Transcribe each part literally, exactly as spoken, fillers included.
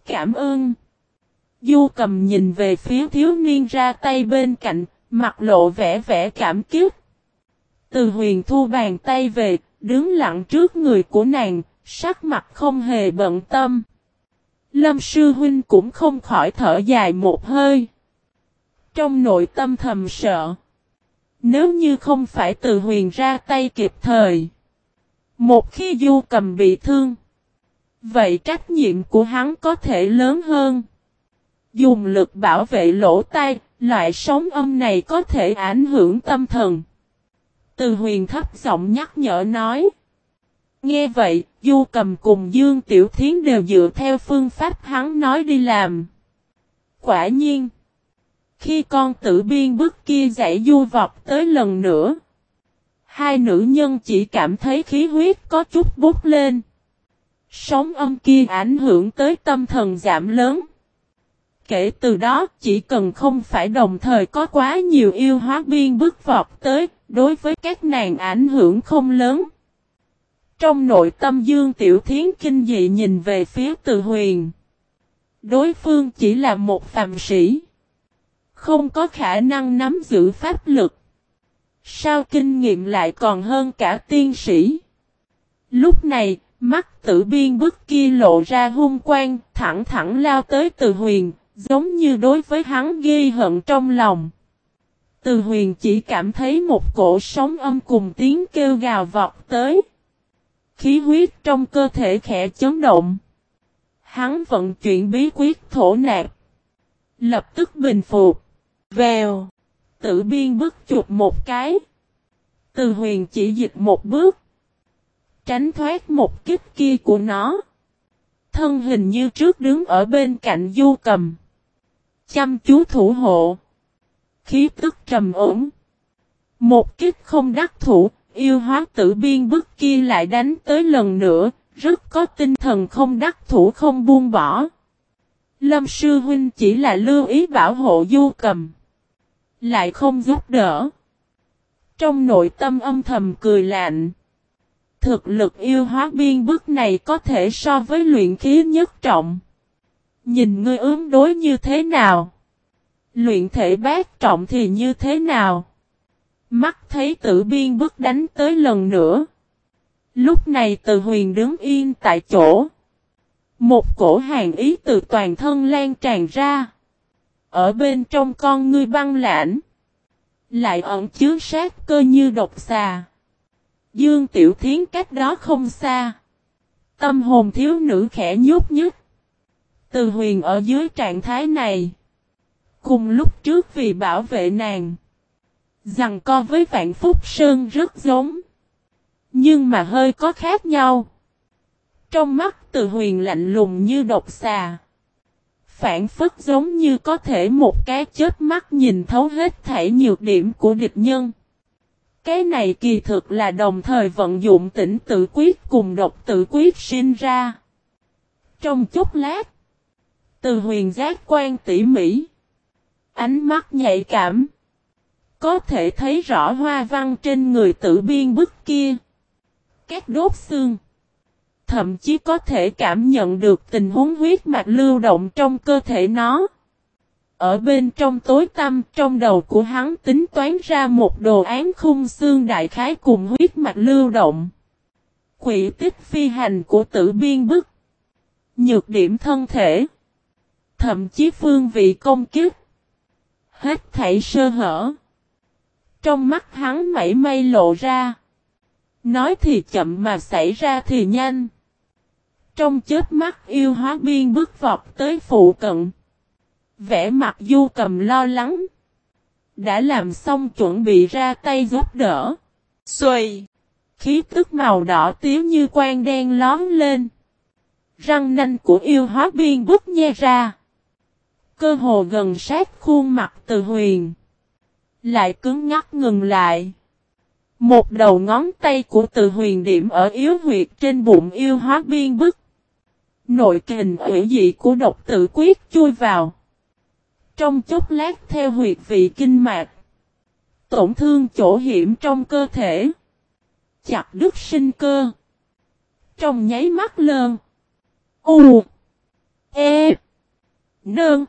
cảm ơn. Du Cầm nhìn về phía thiếu niên ra tay bên cạnh, mặt lộ vẻ vẻ cảm kích. Từ Huyền thu bàn tay về, đứng lặng trước người của nàng, sắc mặt không hề bận tâm. Lâm sư huynh cũng không khỏi thở dài một hơi. Trong nội tâm thầm sợ. Nếu như không phải Từ Huyền ra tay kịp thời. Một khi Du Cầm bị thương. Vậy trách nhiệm của hắn có thể lớn hơn. Dùng lực bảo vệ lỗ tai, loại sóng âm này có thể ảnh hưởng tâm thần. Từ Huyền thấp giọng nhắc nhở nói. Nghe vậy, Du Cầm cùng Dương Tiểu Thiến đều dựa theo phương pháp hắn nói đi làm. Quả nhiên, khi con tử biên bức kia dãy du vọt tới lần nữa, hai nữ nhân chỉ cảm thấy khí huyết có chút bút lên. Sóng âm kia ảnh hưởng tới tâm thần giảm lớn. Kể từ đó, chỉ cần không phải đồng thời có quá nhiều yêu hóa biên bức vọt tới, đối với các nàng ảnh hưởng không lớn. Trong nội tâm Dương Tiểu Thiến kinh dị nhìn về phía Từ Huyền. Đối phương chỉ là một phàm sĩ. Không có khả năng nắm giữ pháp lực. Sao kinh nghiệm lại còn hơn cả tiên sĩ? Lúc này, mắt Tử biên bức kia lộ ra hung quang, thẳng thẳng lao tới Từ Huyền, giống như đối với hắn ghi hận trong lòng. Từ Huyền chỉ cảm thấy một cổ sóng âm cùng tiếng kêu gào vọt tới. Khí huyết trong cơ thể khẽ chấn động. Hắn vận chuyển bí quyết thổ nạp. Lập tức bình phục. Vèo. Tử biên bức chụp một cái. Từ Huyền chỉ dịch một bước. Tránh thoát một kích kia của nó. Thân hình như trước đứng ở bên cạnh Du Cầm. Chăm chú thủ hộ. Khí tức trầm ổn. Một kích không đắc thủ. Yêu hóa tử biên bức kia lại đánh tới lần nữa. Rất có tinh thần không đắc thủ không buông bỏ. Lâm sư huynh chỉ là lưu ý bảo hộ Du Cầm. Lại không giúp đỡ. Trong nội tâm âm thầm cười lạnh. Thực lực yêu hóa biên bức này có thể so với luyện khí nhất trọng. Nhìn ngươi ứng đối như thế nào? Luyện thể bát trọng thì như thế nào? Mắt thấy Tử biên bức đánh tới lần nữa. Lúc này Từ Huyền đứng yên tại chỗ. Một cổ hàn ý từ toàn thân lan tràn ra. Ở bên trong con ngươi băng lãnh. Lại ẩn chứa sát cơ như độc xà. Dương Tiểu Thiến cách đó không xa. Tâm hồn thiếu nữ khẽ nhúc nhích. Từ Huyền ở dưới trạng thái này. Cùng lúc trước vì bảo vệ nàng. Giằng co với Vạn Phúc Sơn rất giống. Nhưng mà hơi có khác nhau. Trong mắt Từ Huyền lạnh lùng như độc xà. Phản phất giống như có thể một cái chớp mắt nhìn thấu hết thảy nhược điểm của địch nhân. Cái này kỳ thực là đồng thời vận dụng tỉnh tự quyết cùng độc tự quyết sinh ra. Trong chốc lát, Từ Huyền giác quan tỉ mỉ. Ánh mắt nhạy cảm. Có thể thấy rõ hoa văn trên người Tử biên bức kia. Các đốt xương. Thậm chí có thể cảm nhận được tình huống huyết mạch lưu động trong cơ thể nó. Ở bên trong tối tăm, trong đầu của hắn tính toán ra một đồ án khung xương đại khái cùng huyết mạch lưu động. Quỷ tích phi hành của Tử biên bức. Nhược điểm thân thể. Thậm chí phương vị công kích. Hết thảy sơ hở. Trong mắt hắn mảy may lộ ra. Nói thì chậm mà xảy ra thì nhanh. Trong chớp mắt yêu hóa biên bức vọt tới phụ cận. Vẻ mặt Du Cầm lo lắng. Đã làm xong chuẩn bị ra tay giúp đỡ. Xuôi. Khí tức màu đỏ tía như quan đen lóm lên. Răng nanh của yêu hóa biên bức nhe ra. Cơ hồ gần sát khuôn mặt Từ Huyền. Lại cứng ngắc ngừng lại. Một đầu ngón tay của Từ Huyền điểm ở yếu huyệt trên bụng yêu hóa biên bức. Nội kình ủy dị của độc tự quyết chui vào. Trong chốc lát theo huyệt vị kinh mạch. Tổn thương chỗ hiểm trong cơ thể. Chặt đứt sinh cơ. Trong nháy mắt lơn. U. E. Nương.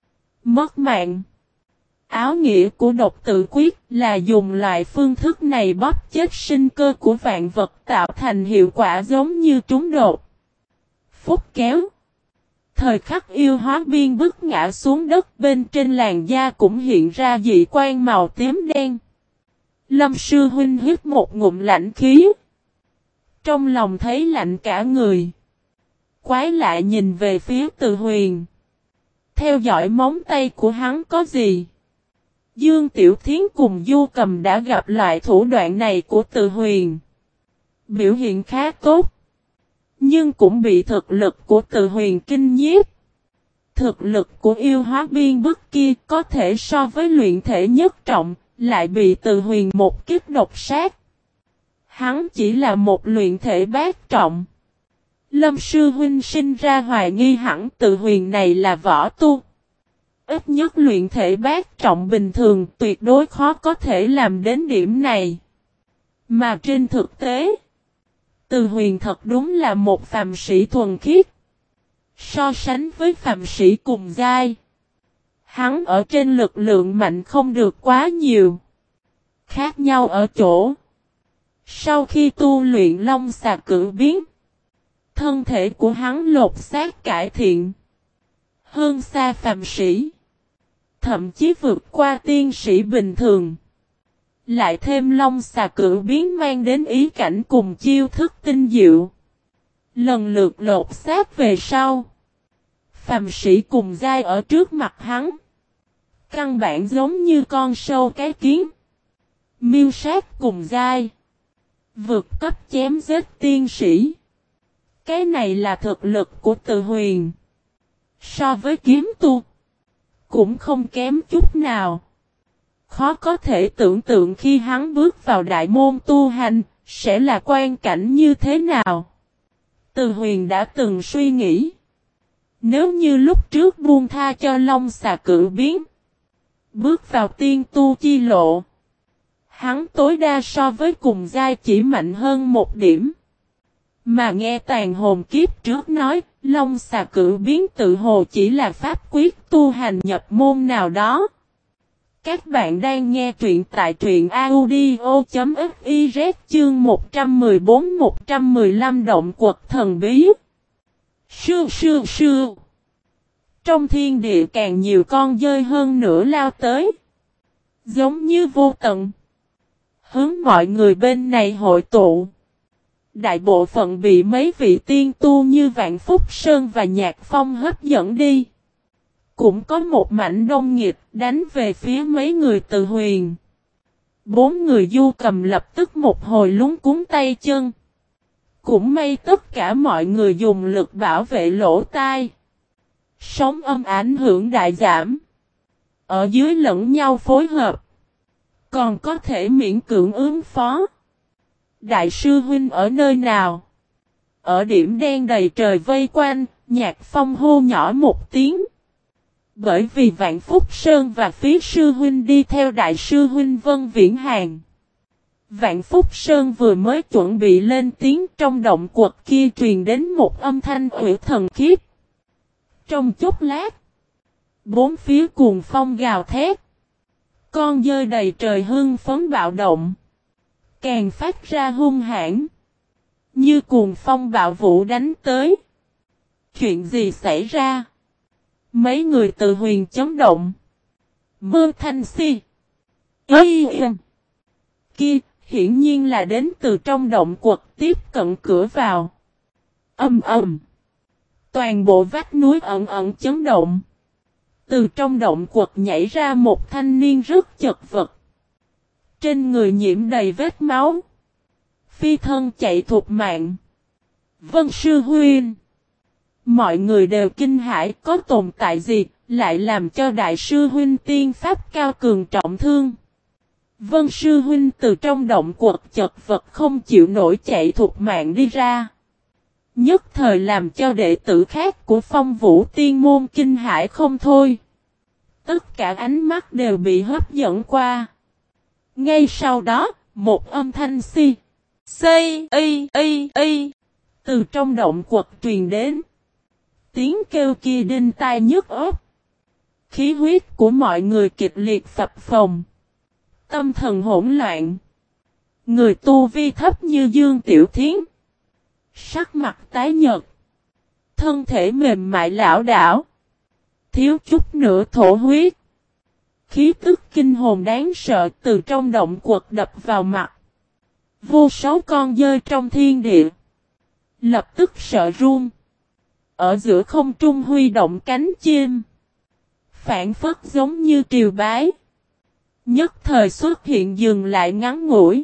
Mất mạng. Áo nghĩa của độc tự quyết là dùng loại phương thức này bóp chết sinh cơ của vạn vật tạo thành hiệu quả giống như trúng đột. Phúc kéo. Thời khắc yêu hóa biên bức ngã xuống đất bên trên làn da cũng hiện ra dị quan màu tím đen. Lâm sư huynh hít một ngụm lạnh khí. Trong lòng thấy lạnh cả người. Quái lạ nhìn về phía Từ Huyền. Theo dõi móng tay của hắn có gì? Dương Tiểu Thiến cùng Du Cầm đã gặp loại thủ đoạn này của Từ Huyền. Biểu hiện khá tốt. Nhưng cũng bị thực lực của Từ Huyền kinh nhiếp. Thực lực của yêu hóa biên bức kia có thể so với luyện thể nhất trọng, lại bị Từ Huyền một kích độc sát. Hắn chỉ là một luyện thể bát trọng. Lâm sư huynh sinh ra hoài nghi hẳn Từ Huyền này là võ tu. Ít nhất luyện thể bát trọng bình thường tuyệt đối khó có thể làm đến điểm này. Mà trên thực tế, Từ Huyền thật đúng là một phàm sĩ thuần khiết. So sánh với phàm sĩ cùng giai, hắn ở trên lực lượng mạnh không được quá nhiều. Khác nhau ở chỗ, sau khi tu luyện long xà cử biến, thân thể của hắn lột xác cải thiện, hơn xa phàm sĩ, thậm chí vượt qua tiên sĩ bình thường. Lại thêm long xà cử biến mang đến ý cảnh cùng chiêu thức tinh diệu. Lần lượt lột xác về sau, phàm sĩ cùng giai ở trước mặt hắn, căn bản giống như con sâu cái kiến. Miêu sát cùng giai, vượt cấp chém giết tiên sĩ. Cái này là thực lực của Từ Huyền. So với kiếm tu, cũng không kém chút nào. Khó có thể tưởng tượng khi hắn bước vào đại môn tu hành, sẽ là quan cảnh như thế nào. Từ Huyền đã từng suy nghĩ. Nếu như lúc trước buông tha cho long xà cử biến, bước vào tiên tu chi lộ, hắn tối đa so với cùng giai chỉ mạnh hơn một điểm. Mà nghe tàn hồn kiếp trước nói, long xà cử biến tự hồ chỉ là pháp quyết tu hành nhập môn nào đó. Các bạn đang nghe truyện tại truyện audio.fiz chương một trăm mười bốn một trăm mười lăm động quật thần bí. Sư sư sư. Trong thiên địa càng nhiều con dơi hơn nữa lao tới. Giống như vô tận. Hướng mọi người bên này hội tụ. Đại bộ phận bị mấy vị tiên tu như Vạn Phúc Sơn và Nhạc Phong hấp dẫn đi. Cũng có một mảnh đông nghịt đánh về phía mấy người Từ Huyền. Bốn người Du Cầm lập tức một hồi lúng cuốn tay chân. Cũng may tất cả mọi người dùng lực bảo vệ lỗ tai. Sóng âm ảnh hưởng đại giảm. Ở dưới lẫn nhau phối hợp. Còn có thể miễn cưỡng ứng phó. Đại sư huynh ở nơi nào? Ở điểm đen đầy trời vây quanh, Nhạc Phong hô nhỏ một tiếng. Bởi vì Vạn Phúc Sơn và Phí sư huynh đi theo đại sư huynh Vân Viễn Hàng. Vạn Phúc Sơn vừa mới chuẩn bị lên tiếng, trong động quật kia truyền đến một âm thanh ủy thần khiếp. Trong chốc lát, bốn phía cuồng phong gào thét. Con dơi đầy trời hưng phấn bạo động. Càng phát ra hung hãn. Như cuồng phong bạo vũ đánh tới. Chuyện gì xảy ra? Mấy người Từ Huyền chấn động. Mơ Thanh Si. Ây Kia, hiển nhiên là đến từ trong động quật tiếp cận cửa vào. Âm ầm. Toàn bộ vách núi ẩn ẩn chấn động. Từ trong động quật nhảy ra một thanh niên rất chật vật. Trên người nhiễm đầy vết máu. Phi thân chạy thục mạng. Vân sư huynh. Mọi người đều kinh hãi, có tồn tại gì, lại làm cho đại sư huynh tiên pháp cao cường trọng thương. Vân sư huynh từ trong động quật chật vật không chịu nổi chạy thục mạng đi ra. Nhất thời làm cho đệ tử khác của Phong Vũ Tiên môn kinh hãi không thôi. Tất cả ánh mắt đều bị hấp dẫn qua. Ngay sau đó, một âm thanh si, xây, y, y, y, từ trong động quật truyền đến. Tiếng kêu kia đinh tai nhức óc. Khí huyết của mọi người kịch liệt phập phồng. Tâm thần hỗn loạn. Người tu vi thấp như Dương Tiểu Thiến. Sắc mặt tái nhợt. Thân thể mềm mại lảo đảo. Thiếu chút nữa thổ huyết. Khí tức kinh hồn đáng sợ từ trong động quật đập vào mặt. Vô số con dơi trong thiên địa. Lập tức sợ run. Ở giữa không trung huy động cánh chim. Phản phất giống như triều bái. Nhất thời xuất hiện dừng lại ngắn ngủi.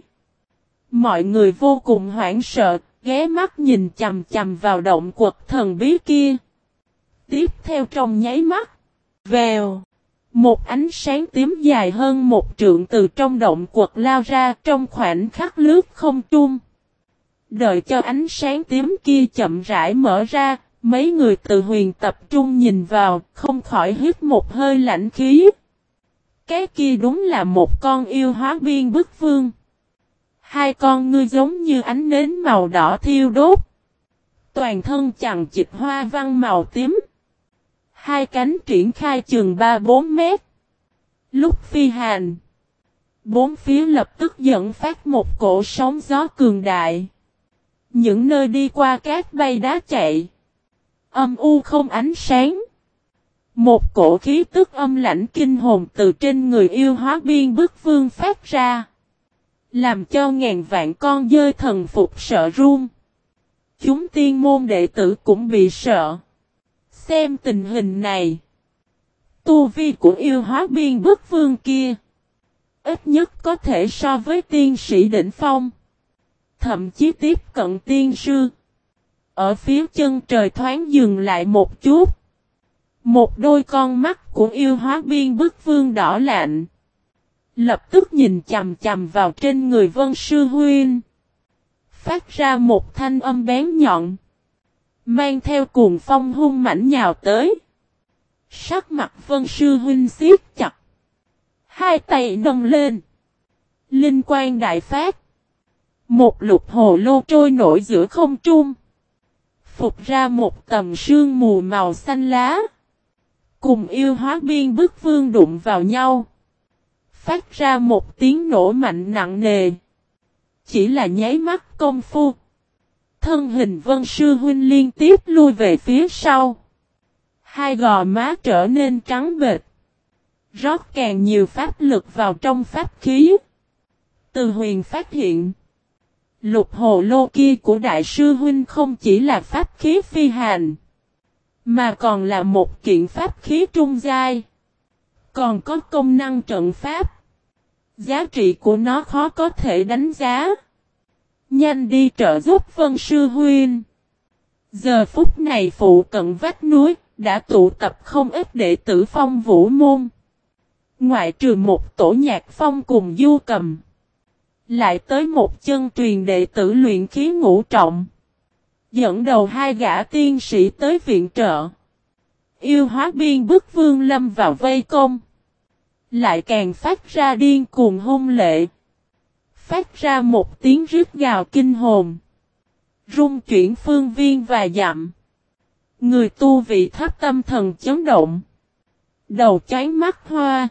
Mọi người vô cùng hoảng sợ, ghé mắt nhìn chằm chằm vào động quật thần bí kia. Tiếp theo trong nháy mắt. Vèo. Một ánh sáng tím dài hơn một trượng từ trong động quật lao ra trong khoảnh khắc lướt không trung. Đợi cho ánh sáng tím kia chậm rãi mở ra, mấy người từ huyền tập trung nhìn vào, không khỏi hít một hơi lạnh khí. Cái kia đúng là một con yêu hóa biên bức vương. Hai con ngươi giống như ánh nến màu đỏ thiêu đốt. Toàn thân chằng chịt hoa văn màu tím. Hai cánh triển khai chừng ba bốn mét. Lúc phi hành, bốn phía lập tức dẫn phát một cổ sóng gió cường đại. Những nơi đi qua cát bay đá chạy. Âm u không ánh sáng. Một cổ khí tức âm lãnh kinh hồn từ trên người yêu hóa biên bức vương phát ra. Làm cho ngàn vạn con dơi thần phục sợ run. Chúng tiên môn đệ tử cũng bị sợ. Xem tình hình này. Tu vi của yêu hóa biên bức vương kia. Ít nhất có thể so với tiên sĩ đỉnh phong. Thậm chí tiếp cận tiên sư. Ở phía chân trời thoáng dừng lại một chút. Một đôi con mắt của yêu hóa biên bức vương đỏ lạnh. Lập tức nhìn chằm chằm vào trên người Vân Sư Huynh. Phát ra một thanh âm bén nhọn. Mang theo cuồng phong hung mãnh nhào tới. Sắc mặt Vân Sư Huynh siết chặt. Hai tay nâng lên. Linh quang đại phát. Một lục hồ lô trôi nổi giữa không trung. Phục ra một tầm sương mù màu xanh lá. Cùng yêu hóa biên bức vương đụng vào nhau. Phát ra một tiếng nổ mạnh nặng nề. Chỉ là nháy mắt công phu. Thân hình Vân Sư Huynh liên tiếp lui về phía sau. Hai gò má trở nên trắng bệch. Rót càng nhiều pháp lực vào trong pháp khí. Từ huyền phát hiện. Lục hồ lô kia của Đại sư Huynh không chỉ là pháp khí phi hành. Mà còn là một kiện pháp khí trung giai. Còn có công năng trận pháp. Giá trị của nó khó có thể đánh giá. Nhanh đi trợ giúp Vân Sư Huynh. Giờ phút này phụ cận vách núi đã tụ tập không ít đệ tử Phong Vũ môn. Ngoại trừ một tổ nhạc phong cùng Du Cầm. Lại tới một chân truyền đệ tử luyện khí ngũ trọng. Dẫn đầu hai gã tiên sĩ tới viện trợ. Yêu hóa biên bức vương lâm vào vây công. Lại càng phát ra điên cuồng hung lệ. Phát ra một tiếng rít gào kinh hồn. Rung chuyển phương viên và dặm. Người tu vị thấp tâm thần chấn động. Đầu choáng mắt hoa.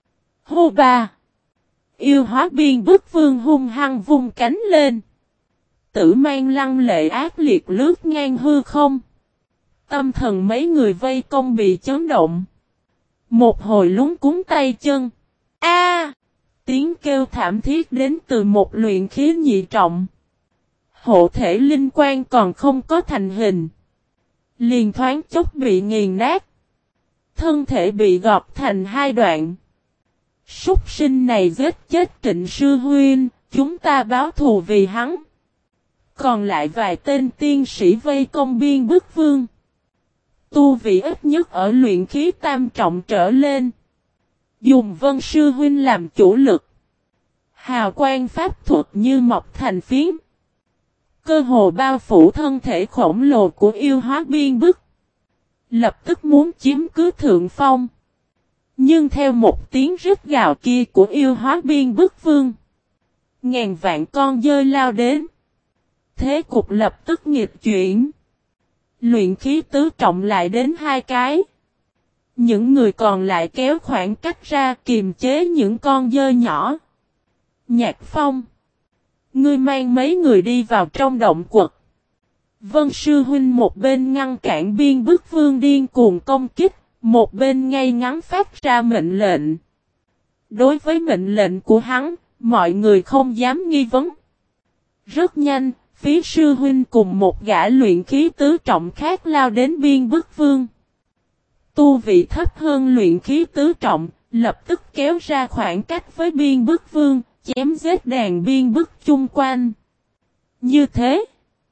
Hô ba. Yêu hóa biên bức vương hung hăng vung cánh lên. Tử mang lăng lệ ác liệt lướt ngang hư không. Tâm thần mấy người vây công bị chấn động. Một hồi lúng cuốn tay chân. A! Tiếng kêu thảm thiết đến từ một luyện khí nhị trọng. Hộ thể linh quan còn không có thành hình. Liền thoáng chốc bị nghiền nát. Thân thể bị gọt thành hai đoạn. Súc sinh này giết chết Trịnh Sư Huynh, chúng ta báo thù vì hắn. Còn lại vài tên tiên sĩ vây công biên bức vương. Tu vị ít nhất ở luyện khí tam trọng trở lên. Dùng Vân Sư Huynh làm chủ lực. Hào quang pháp thuật như mọc thành phiến. Cơ hồ bao phủ thân thể khổng lồ của yêu hóa biên bức. Lập tức muốn chiếm cứ thượng phong. Nhưng theo một tiếng rít gào kia của yêu hóa biên bức vương. Ngàn vạn con dơi lao đến. Thế cục lập tức nghịch chuyển. Luyện khí tứ trọng lại đến hai cái. Những người còn lại kéo khoảng cách ra kiềm chế những con dơi nhỏ. Nhạc Phong. Ngươi mang mấy người đi vào trong động quật. Vân Sư Huynh một bên ngăn cản Biên Bức Vương điên cuồng công kích, một bên ngay ngắn phát ra mệnh lệnh. Đối với mệnh lệnh của hắn, mọi người không dám nghi vấn. Rất nhanh, Phí Sư Huynh cùng một gã luyện khí tứ trọng khác lao đến Biên Bức Vương. Tu vị thấp hơn luyện khí tứ trọng, lập tức kéo ra khoảng cách với Biên Bức Vương, chém giết đàn Biên Bức chung quanh. Như thế,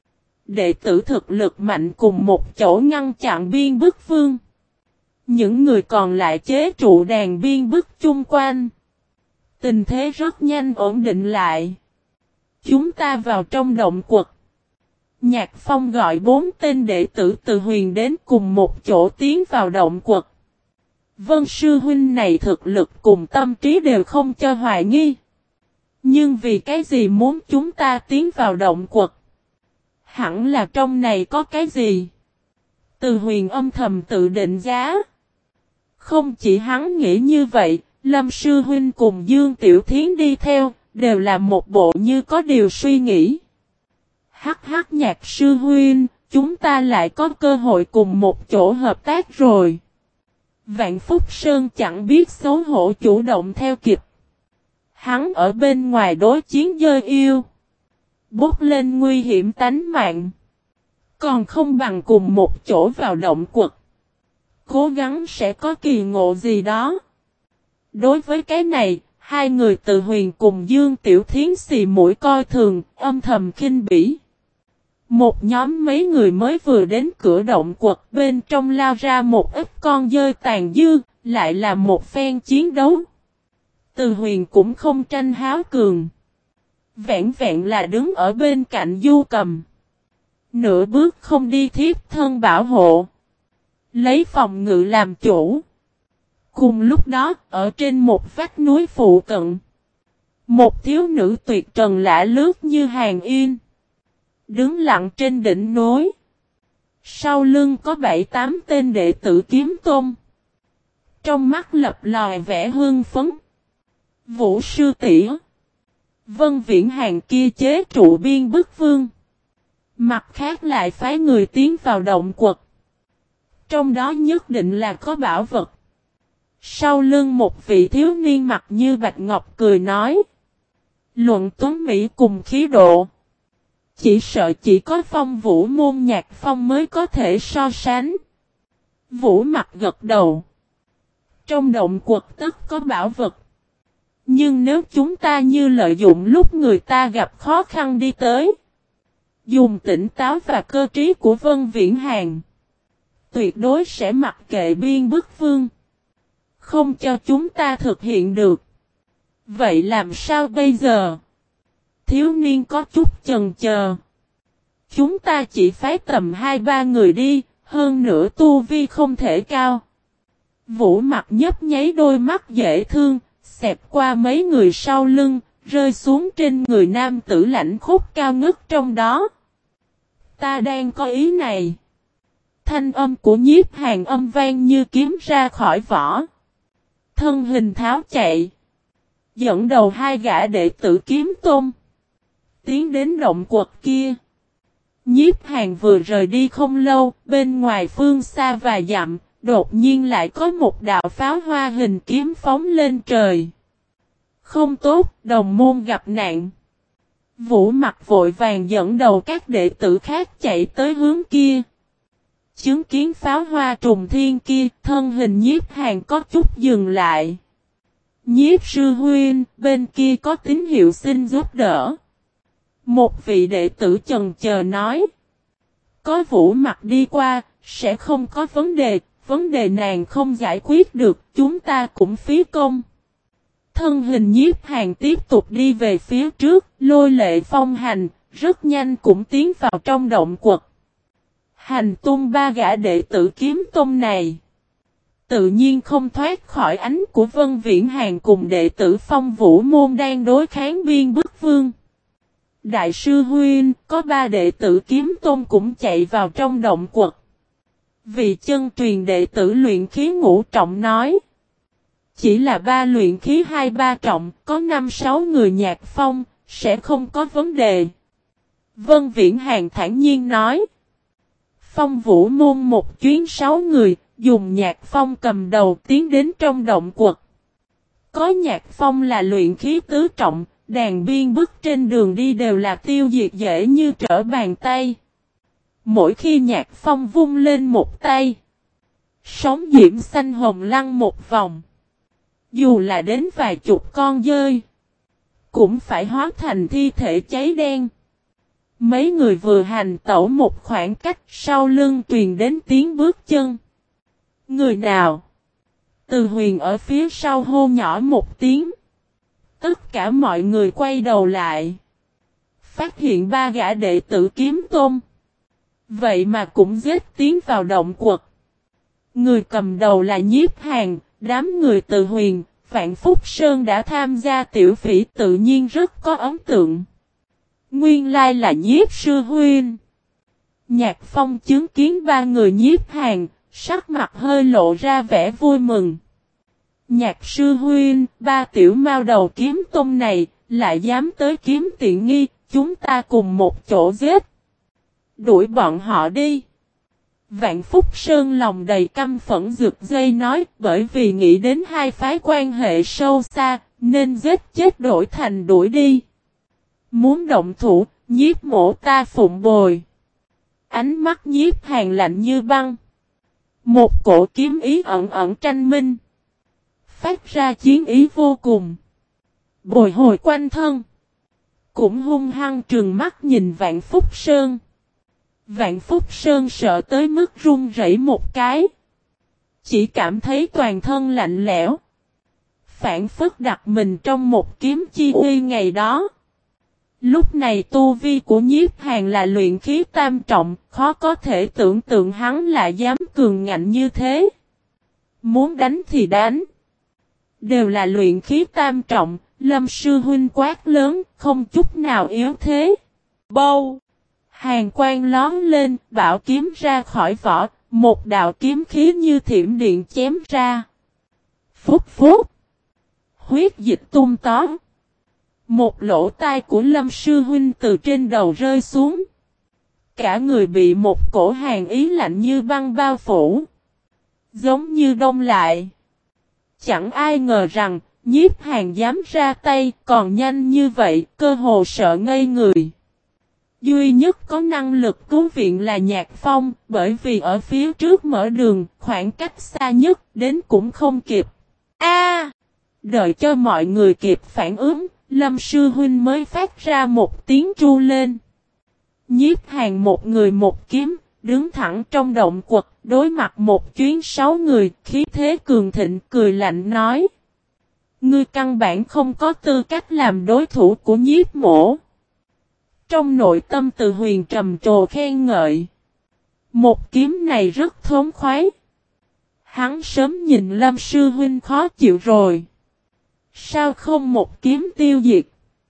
đệ tử thực lực mạnh cùng một chỗ ngăn chặn Biên Bức Vương. Những người còn lại chế trụ đàn Biên Bức chung quanh. Tình thế rất nhanh ổn định lại. Chúng ta vào trong động quật. Nhạc Phong gọi bốn tên đệ tử từ Huyền đến cùng một chỗ tiến vào động quật. Vân Sư Huynh này thực lực cùng tâm trí đều không cho hoài nghi. Nhưng vì cái gì muốn chúng ta tiến vào động quật? Hẳn là trong này có cái gì? Từ Huyền âm thầm tự định giá. Không chỉ hắn nghĩ như vậy, Lâm Sư Huynh cùng Dương Tiểu Thiến đi theo, đều là một bộ như có điều suy nghĩ. Hắc hắc Nhạc Sư Huynh, chúng ta lại có cơ hội cùng một chỗ hợp tác rồi. Vạn Phúc Sơn chẳng biết xấu hổ chủ động theo kịp. Hắn ở bên ngoài đối chiến dơi yêu. Bốc lên nguy hiểm tánh mạng. Còn không bằng cùng một chỗ vào động quật. Cố gắng sẽ có kỳ ngộ gì đó. Đối với cái này, hai người từ Huyền cùng Dương Tiểu Thiến xì mũi coi thường, âm thầm khinh bỉ. Một nhóm mấy người mới vừa đến cửa động quật, bên trong lao ra một ít con dơi tàn dư, lại là một phen chiến đấu. Từ Huyền cũng không tranh háo cường. Vẹn vẹn là đứng ở bên cạnh Du Cầm. Nửa bước không đi thiếp thân bảo hộ. Lấy phòng ngự làm chủ. Cùng lúc đó, ở trên một vách núi phụ cận. Một thiếu nữ tuyệt trần lạ lướt như hàng yên. Đứng lặng trên đỉnh núi. Sau lưng có bảy tám tên đệ tử kiếm tôn. Trong mắt lập lòi vẻ hương phấn. Vũ sư tỷ. Vân Viễn Hàng kia chế trụ Biên Bức Vương. Mặt khác lại phái người tiến vào động quật. Trong đó nhất định là có bảo vật. Sau lưng một vị thiếu niên mặt như bạch ngọc cười nói. Luận tuấn Mỹ cùng khí độ. Chỉ sợ chỉ có Phong Vũ môn Nhạc Phong mới có thể so sánh. Vũ mặt gật đầu. Trong động quật tất có bảo vật. Nhưng nếu chúng ta như lợi dụng lúc người ta gặp khó khăn đi tới. Dùng tỉnh táo và cơ trí của Vân Viễn Hàng. Tuyệt đối sẽ mặc kệ Biên Bức Vương. Không cho chúng ta thực hiện được. Vậy làm sao bây giờ? Thiếu niên có chút chần chờ. Chúng ta chỉ phái tầm hai ba người đi, hơn nữa tu vi không thể cao. Vũ mặt nhấp nháy đôi mắt dễ thương, xẹp qua mấy người sau lưng, rơi xuống trên người nam tử lãnh khốc cao ngất trong đó. Ta đang có ý này. Thanh âm của Nhiếp Hàng âm vang như kiếm ra khỏi vỏ. Thân hình tháo chạy. Dẫn đầu hai gã đệ tử kiếm tôn. Tiến đến động quật kia. Nhiếp Hàng vừa rời đi không lâu, bên ngoài phương xa vài dặm, đột nhiên lại có một đạo pháo hoa hình kiếm phóng lên trời. Không tốt, đồng môn gặp nạn. Vũ mặt vội vàng dẫn đầu các đệ tử khác chạy tới hướng kia. Chứng kiến pháo hoa trùng thiên kia, thân hình Nhiếp Hàng có chút dừng lại. Nhiếp sư huynh, bên kia có tín hiệu xin giúp đỡ. Một vị đệ tử chần chờ nói. Có Vũ mặt đi qua, sẽ không có vấn đề, vấn đề nàng không giải quyết được, chúng ta cũng phí công. Thân hình Nhiếp Hàng tiếp tục đi về phía trước, lôi lệ phong hành, rất nhanh cũng tiến vào trong động quật. Hành tung ba gã đệ tử kiếm tôn này. Tự nhiên không thoát khỏi ánh của Vân Viễn Hàng cùng đệ tử Phong Vũ môn đang đối kháng Biên Bức Vương. Đại sư huynh, có ba đệ tử kiếm tôn cũng chạy vào trong động quật. Vị chân truyền đệ tử luyện khí ngũ trọng nói. Chỉ là ba luyện khí hai ba trọng, có năm sáu người nhạc phong, sẽ không có vấn đề. Vân Viễn Hàng thản nhiên nói. Phong Vũ môn một chuyến sáu người, dùng nhạc phong cầm đầu tiến đến trong động quật. Có nhạc phong là luyện khí tứ trọng, đàn biên bước trên đường đi đều là tiêu diệt dễ như trở bàn tay. Mỗi khi nhạc phong vung lên một tay, sóng diễm xanh hồng lăn một vòng. Dù là đến vài chục con dơi, cũng phải hóa thành thi thể cháy đen. Mấy người vừa hành tẩu một khoảng cách, sau lưng truyền đến tiếng bước chân. Người nào? Từ Huyền ở phía sau hô nhỏ một tiếng. Tất cả mọi người quay đầu lại. Phát hiện ba gã đệ tử kiếm tôn. Vậy mà cũng giết tiến vào động quật. Người cầm đầu là Nhiếp Hàn, đám người Từ Huyền, Vạn Phúc Sơn đã tham gia tiểu phỉ tự nhiên rất có ấn tượng. Nguyên lai là Nhiếp sư huynh. Nhạc Phong chứng kiến ba người Nhiếp Hàn, sắc mặt hơi lộ ra vẻ vui mừng. Nhạc sư huynh, ba tiểu mao đầu kiếm tôn này, lại dám tới kiếm tiện nghi, chúng ta cùng một chỗ giết. Đuổi bọn họ đi. Vạn Phúc Sơn lòng đầy căm phẫn rực dây nói, bởi vì nghĩ đến hai phái quan hệ sâu xa, nên giết chết đổi thành đuổi đi. Muốn động thủ, Nhiếp mổ ta phụng bồi. Ánh mắt Nhiếp Hàn lạnh như băng. Một cổ kiếm ý ẩn ẩn tranh minh. Phát ra chiến ý vô cùng. Bồi hồi quanh thân. Cũng hung hăng trừng mắt nhìn Vạn Phúc Sơn. Vạn Phúc Sơn sợ tới mức run rẩy một cái. Chỉ cảm thấy toàn thân lạnh lẽo. Phản phất đặt mình trong một kiếm chi uy ngày đó. Lúc này tu vi của Nhiếp Hàn là luyện khí tam trọng, khó có thể tưởng tượng hắn lại dám cường ngạnh như thế. Muốn đánh thì đánh. Đều là luyện khí tam trọng, Lâm sư huynh quát lớn, không chút nào yếu thế. Bâu! Hàn quang lón lên, bảo kiếm ra khỏi vỏ, một đạo kiếm khí như thiểm điện chém ra. Phúc phúc! Huyết dịch tung tóm. Một lỗ tai của Lâm sư huynh từ trên đầu rơi xuống. Cả người bị một cổ hàn ý lạnh như băng bao phủ. Giống như đông lại. Chẳng ai ngờ rằng, Nhiếp Hàn dám ra tay, còn nhanh như vậy, cơ hồ sợ ngây người. Duy nhất có năng lực cứu viện là Nhạc Phong, bởi vì ở phía trước mở đường, khoảng cách xa nhất, đến cũng không kịp. A! Đợi cho mọi người kịp phản ứng, Lâm sư huynh mới phát ra một tiếng tru lên. Nhiếp Hàn một người một kiếm, đứng thẳng trong động quật, đối mặt một chuyến sáu người, khí thế cường thịnh, cười lạnh nói. Ngươi căn bản không có tư cách làm đối thủ của Nhiếp mổ. Trong nội tâm Từ Huyền trầm trồ khen ngợi. Một kiếm này rất thống khoái. Hắn sớm nhìn Lâm sư huynh khó chịu rồi. Sao không một kiếm tiêu diệt?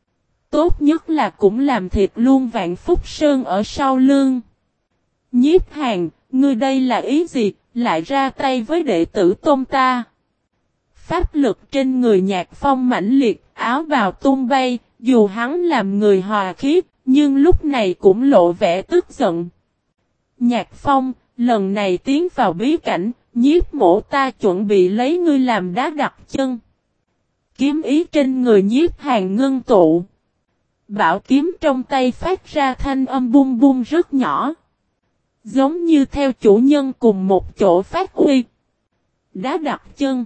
Tốt nhất là cũng làm thịt luôn Vạn Phúc Sơn ở sau lưng. Nhiếp Hàn, ngươi đây là ý gì, lại ra tay với đệ tử tôn ta? Pháp lực trên người Nhạc Phong mãnh liệt, áo bào tung bay, dù hắn làm người hòa khí, nhưng lúc này cũng lộ vẻ tức giận. Nhạc Phong, lần này tiến vào bí cảnh, Nhiếp mổ ta chuẩn bị lấy ngươi làm đá đặt chân. Kiếm ý trên người Nhiếp Hàn ngưng tụ. Bảo kiếm trong tay phát ra thanh âm bung bung rất nhỏ. Giống như theo chủ nhân cùng một chỗ phát huy. Đá đặt chân.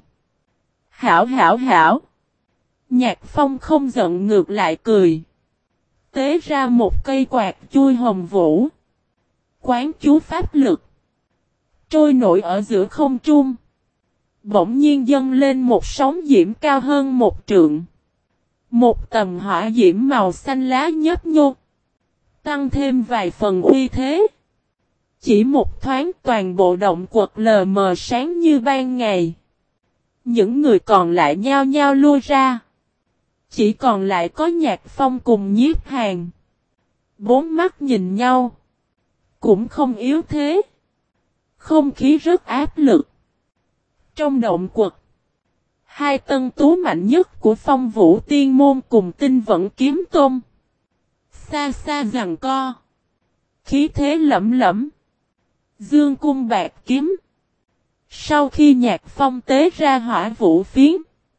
Hảo hảo hảo. Nhạc Phong không giận ngược lại cười. Tế ra một cây quạt chui hồng vũ. Quán chú pháp lực. Trôi nổi ở giữa không trung. Bỗng nhiên dâng lên một sóng diễm cao hơn một trượng. Một tầm hỏa diễm màu xanh lá nhấp nhô. Tăng thêm vài phần uy thế. Chỉ một thoáng toàn bộ động quật lờ mờ sáng như ban ngày. Những người còn lại nhao nhao lui ra. Chỉ còn lại có Nhạc Phong cùng Nhiếp Hàn. Bốn mắt nhìn nhau. Cũng không yếu thế. Không khí rất áp lực. Trong động quật, hai tân tú mạnh nhất của Phong Vũ Tiên Môn cùng Tinh Vẫn Kiếm Tôn xa xa giằng co. Khí thế lẫm lẫm. Dương cung bạc kiếm. Sau khi Nhạc Phong tế ra hỏa vũ phiến,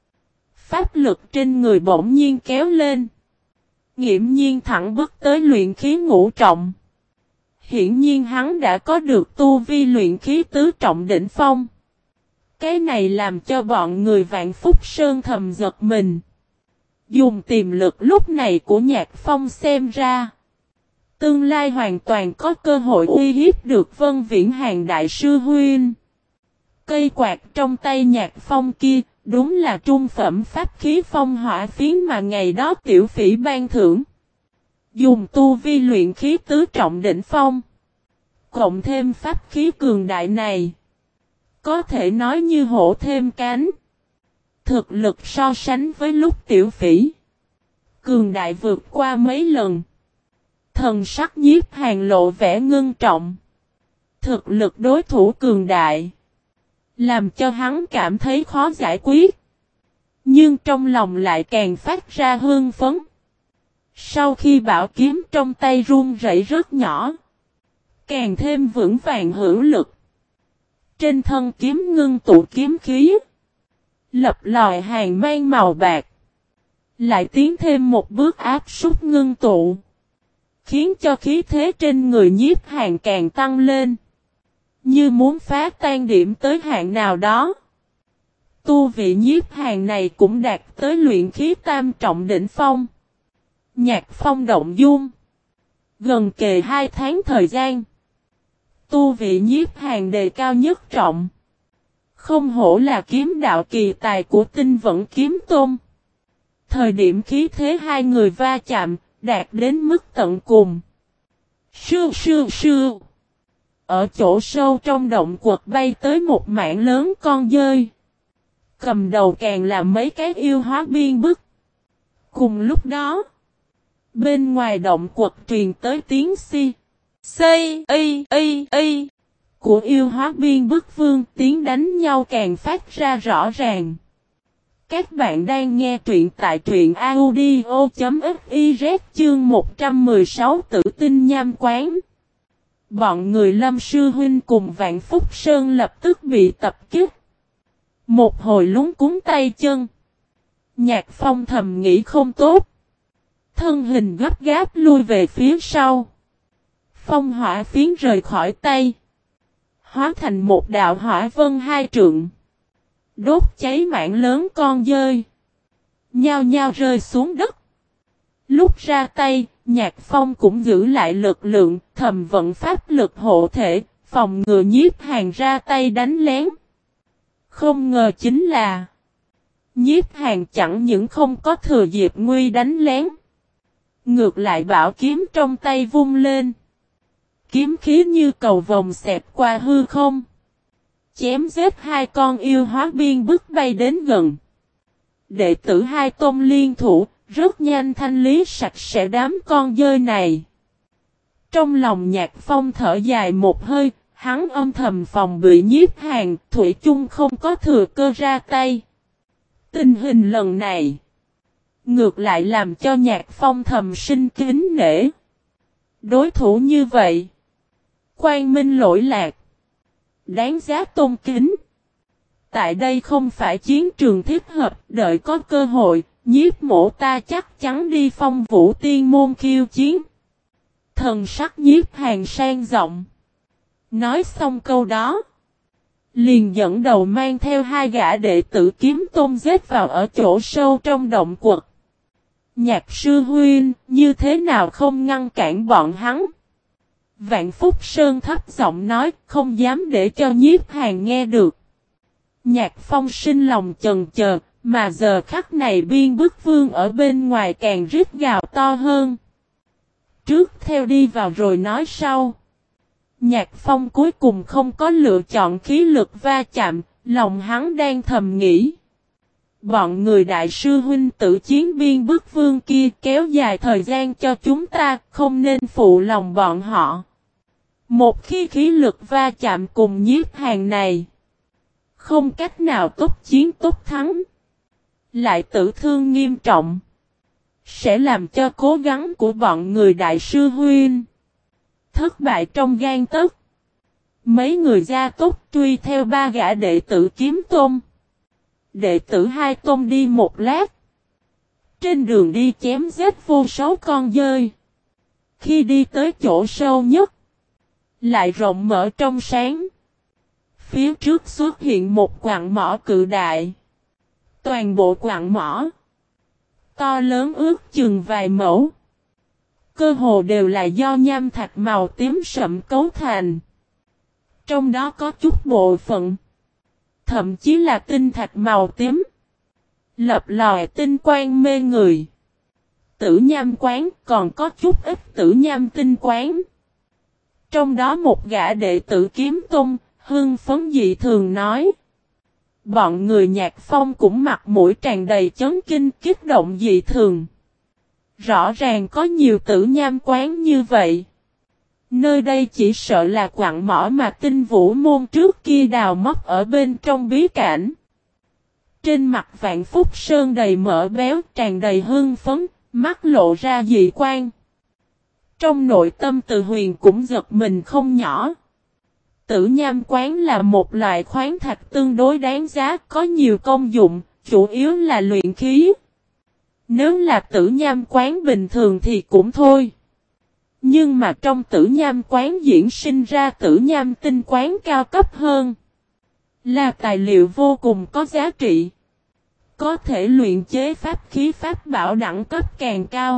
pháp lực trên người bỗng nhiên kéo lên. Nghiễm nhiên thẳng bước tới luyện khí ngũ trọng. Hiển nhiên hắn đã có được tu vi luyện khí tứ trọng đỉnh phong. Cái này làm cho bọn người Vạn Phúc Sơn thầm giật mình. Dùng tiềm lực lúc này của Nhạc Phong xem ra, tương lai hoàn toàn có cơ hội uy hiếp được Vân Viễn Hàng Đại Sư Huynh. Cây quạt trong tay Nhạc Phong kia, đúng là trung phẩm pháp khí phong hỏa phiến mà ngày đó tiểu phỉ ban thưởng. Dùng tu vi luyện khí tứ trọng đỉnh phong, cộng thêm pháp khí cường đại này, có thể nói như hổ thêm cánh. Thực lực so sánh với lúc tiểu phỉ, cường đại vượt qua mấy lần. Thần sắc Nhiếp Hàn lộ vẻ ngưng trọng. Thực lực đối thủ cường đại, làm cho hắn cảm thấy khó giải quyết. Nhưng trong lòng lại càng phát ra hưng phấn. Sau khi bảo kiếm trong tay run rẩy rất nhỏ, càng thêm vững vàng hữu lực. Trên thân kiếm ngưng tụ kiếm khí, lập lòi hàng mang màu bạc, lại tiến thêm một bước áp súc ngưng tụ, khiến cho khí thế trên người Nhiếp Hàn càng tăng lên, như muốn phá tan điểm tới hạn nào đó. Tu vị Nhiếp Hàn này cũng đạt tới luyện khí tam trọng đỉnh phong. Nhạc Phong động dung, gần kề hai tháng thời gian, tu vị Nhiếp Hàn đề cao nhất trọng. Không hổ là kiếm đạo kỳ tài của Tinh Vẫn Kiếm Tôn. Thời điểm khí thế hai người va chạm, đạt đến mức tận cùng. Sư sư sư. Ở chỗ sâu trong động quật bay tới một mảng lớn con dơi. Cầm đầu càng là mấy cái yêu hóa biên bức. Cùng lúc đó, bên ngoài động quật truyền tới tiếng si, xây, y, y, y của yêu hóa biên bức vương, tiếng đánh nhau càng phát ra rõ ràng. Các bạn đang nghe truyện tại truyện audio.fiz chương một trăm mười sáu Tử Tinh Nham Quán. Bọn người Lâm Sư Huynh cùng Vạn Phúc Sơn lập tức bị tập kích. Một hồi lúng cuống tay chân. Nhạc Phong thầm nghĩ không tốt. Thân hình gấp gáp lui về phía sau. Phong hỏa phiến rời khỏi tay, hóa thành một đạo hỏa vân hai trượng, đốt cháy mảng lớn con dơi, nhao nhao rơi xuống đất. Lúc ra tay, Nhạc Phong cũng giữ lại lực lượng, thầm vận pháp lực hộ thể, phòng ngừa Nhiếp Hàn ra tay đánh lén. Không ngờ chính là Nhiếp Hàn chẳng những không có thừa dịp nguy đánh lén, ngược lại bảo kiếm trong tay vung lên. Kiếm khí như cầu vồng xẹt qua hư không, chém giết hai con yêu hóa biên bức bay đến gần. Đệ tử hai tôn liên thủ, rất nhanh thanh lý sạch sẽ đám con dơi này. Trong lòng Nhạc Phong thở dài một hơi, hắn âm thầm phòng bị Nhiếp Hàn, thủy chung không có thừa cơ ra tay. Tình hình lần này, ngược lại làm cho Nhạc Phong thầm sinh kính nể. Đối thủ như vậy, quang minh lỗi lạc, đáng giá tôn kính. Tại đây không phải chiến trường thích hợp, đợi có cơ hội, Nhiếp mộ ta chắc chắn đi Phong Vũ Tiên Môn khiêu chiến. Thần sắc Nhiếp Hàn sang giọng. Nói xong câu đó, liền dẫn đầu mang theo hai gã đệ tử Kiếm Tôn giết vào ở chỗ sâu trong động quật. Nhạc sư huynh, như thế nào không ngăn cản bọn hắn? Vạn Phúc Sơn thấp giọng nói, không dám để cho Nhiếp Hàn nghe được. Nhạc Phong sinh lòng chần chờ, mà giờ khắc này biên bức vương ở bên ngoài càng rít gào to hơn. Trước theo đi vào rồi nói sau. Nhạc Phong cuối cùng không có lựa chọn khí lực va chạm, lòng hắn đang thầm nghĩ. Bọn người đại sư huynh tử chiến biên bức vương kia kéo dài thời gian cho chúng ta, không nên phụ lòng bọn họ. Một khi khí lực va chạm cùng nhiếp hàng này, không cách nào tốc chiến tốc thắng, lại tử thương nghiêm trọng, sẽ làm cho cố gắng của bọn người đại sư huynh thất bại trong gang tấc. Mấy người gia tốc truy theo ba gã đệ tử Kiếm Tôn. Đệ tử Hai Tôn đi một lát. Trên đường đi chém giết vô số con dơi. Khi đi tới chỗ sâu nhất, lại rộng mở trong sáng. Phía trước xuất hiện một quặng mỏ cự đại. Toàn bộ quặng mỏ to lớn ước chừng vài mẫu. Cơ hồ đều là do nham thạch màu tím sậm cấu thành. Trong đó có chút bộ phận, thậm chí là tinh thạch màu tím, lập lòi tinh quang mê người. Tử nham quán còn có chút ít tử nham tinh quán. Trong đó một gã đệ tử Kiếm Tôn, hưng phấn dị thường nói. Bọn người Nhạc Phong cũng mặt mũi tràn đầy chấn kinh kích động dị thường. Rõ ràng có nhiều tử nham quán như vậy. Nơi đây chỉ sợ là quặng mỏ mà Tinh Vũ môn trước kia đào móc ở bên trong bí cảnh. Trên mặt Vạn Phúc Sơn đầy mỡ béo tràn đầy hưng phấn, mắt lộ ra dị quan. Trong nội tâm Từ Huyền cũng giật mình không nhỏ. Tử nham quán là một loại khoáng thạch tương đối đáng giá, có nhiều công dụng, chủ yếu là luyện khí. Nếu là tử nham quán bình thường thì cũng thôi. Nhưng mà trong tử nham quán diễn sinh ra tử nham tinh quán cao cấp hơn. Là tài liệu vô cùng có giá trị. Có thể luyện chế pháp khí pháp bảo đẳng cấp càng cao.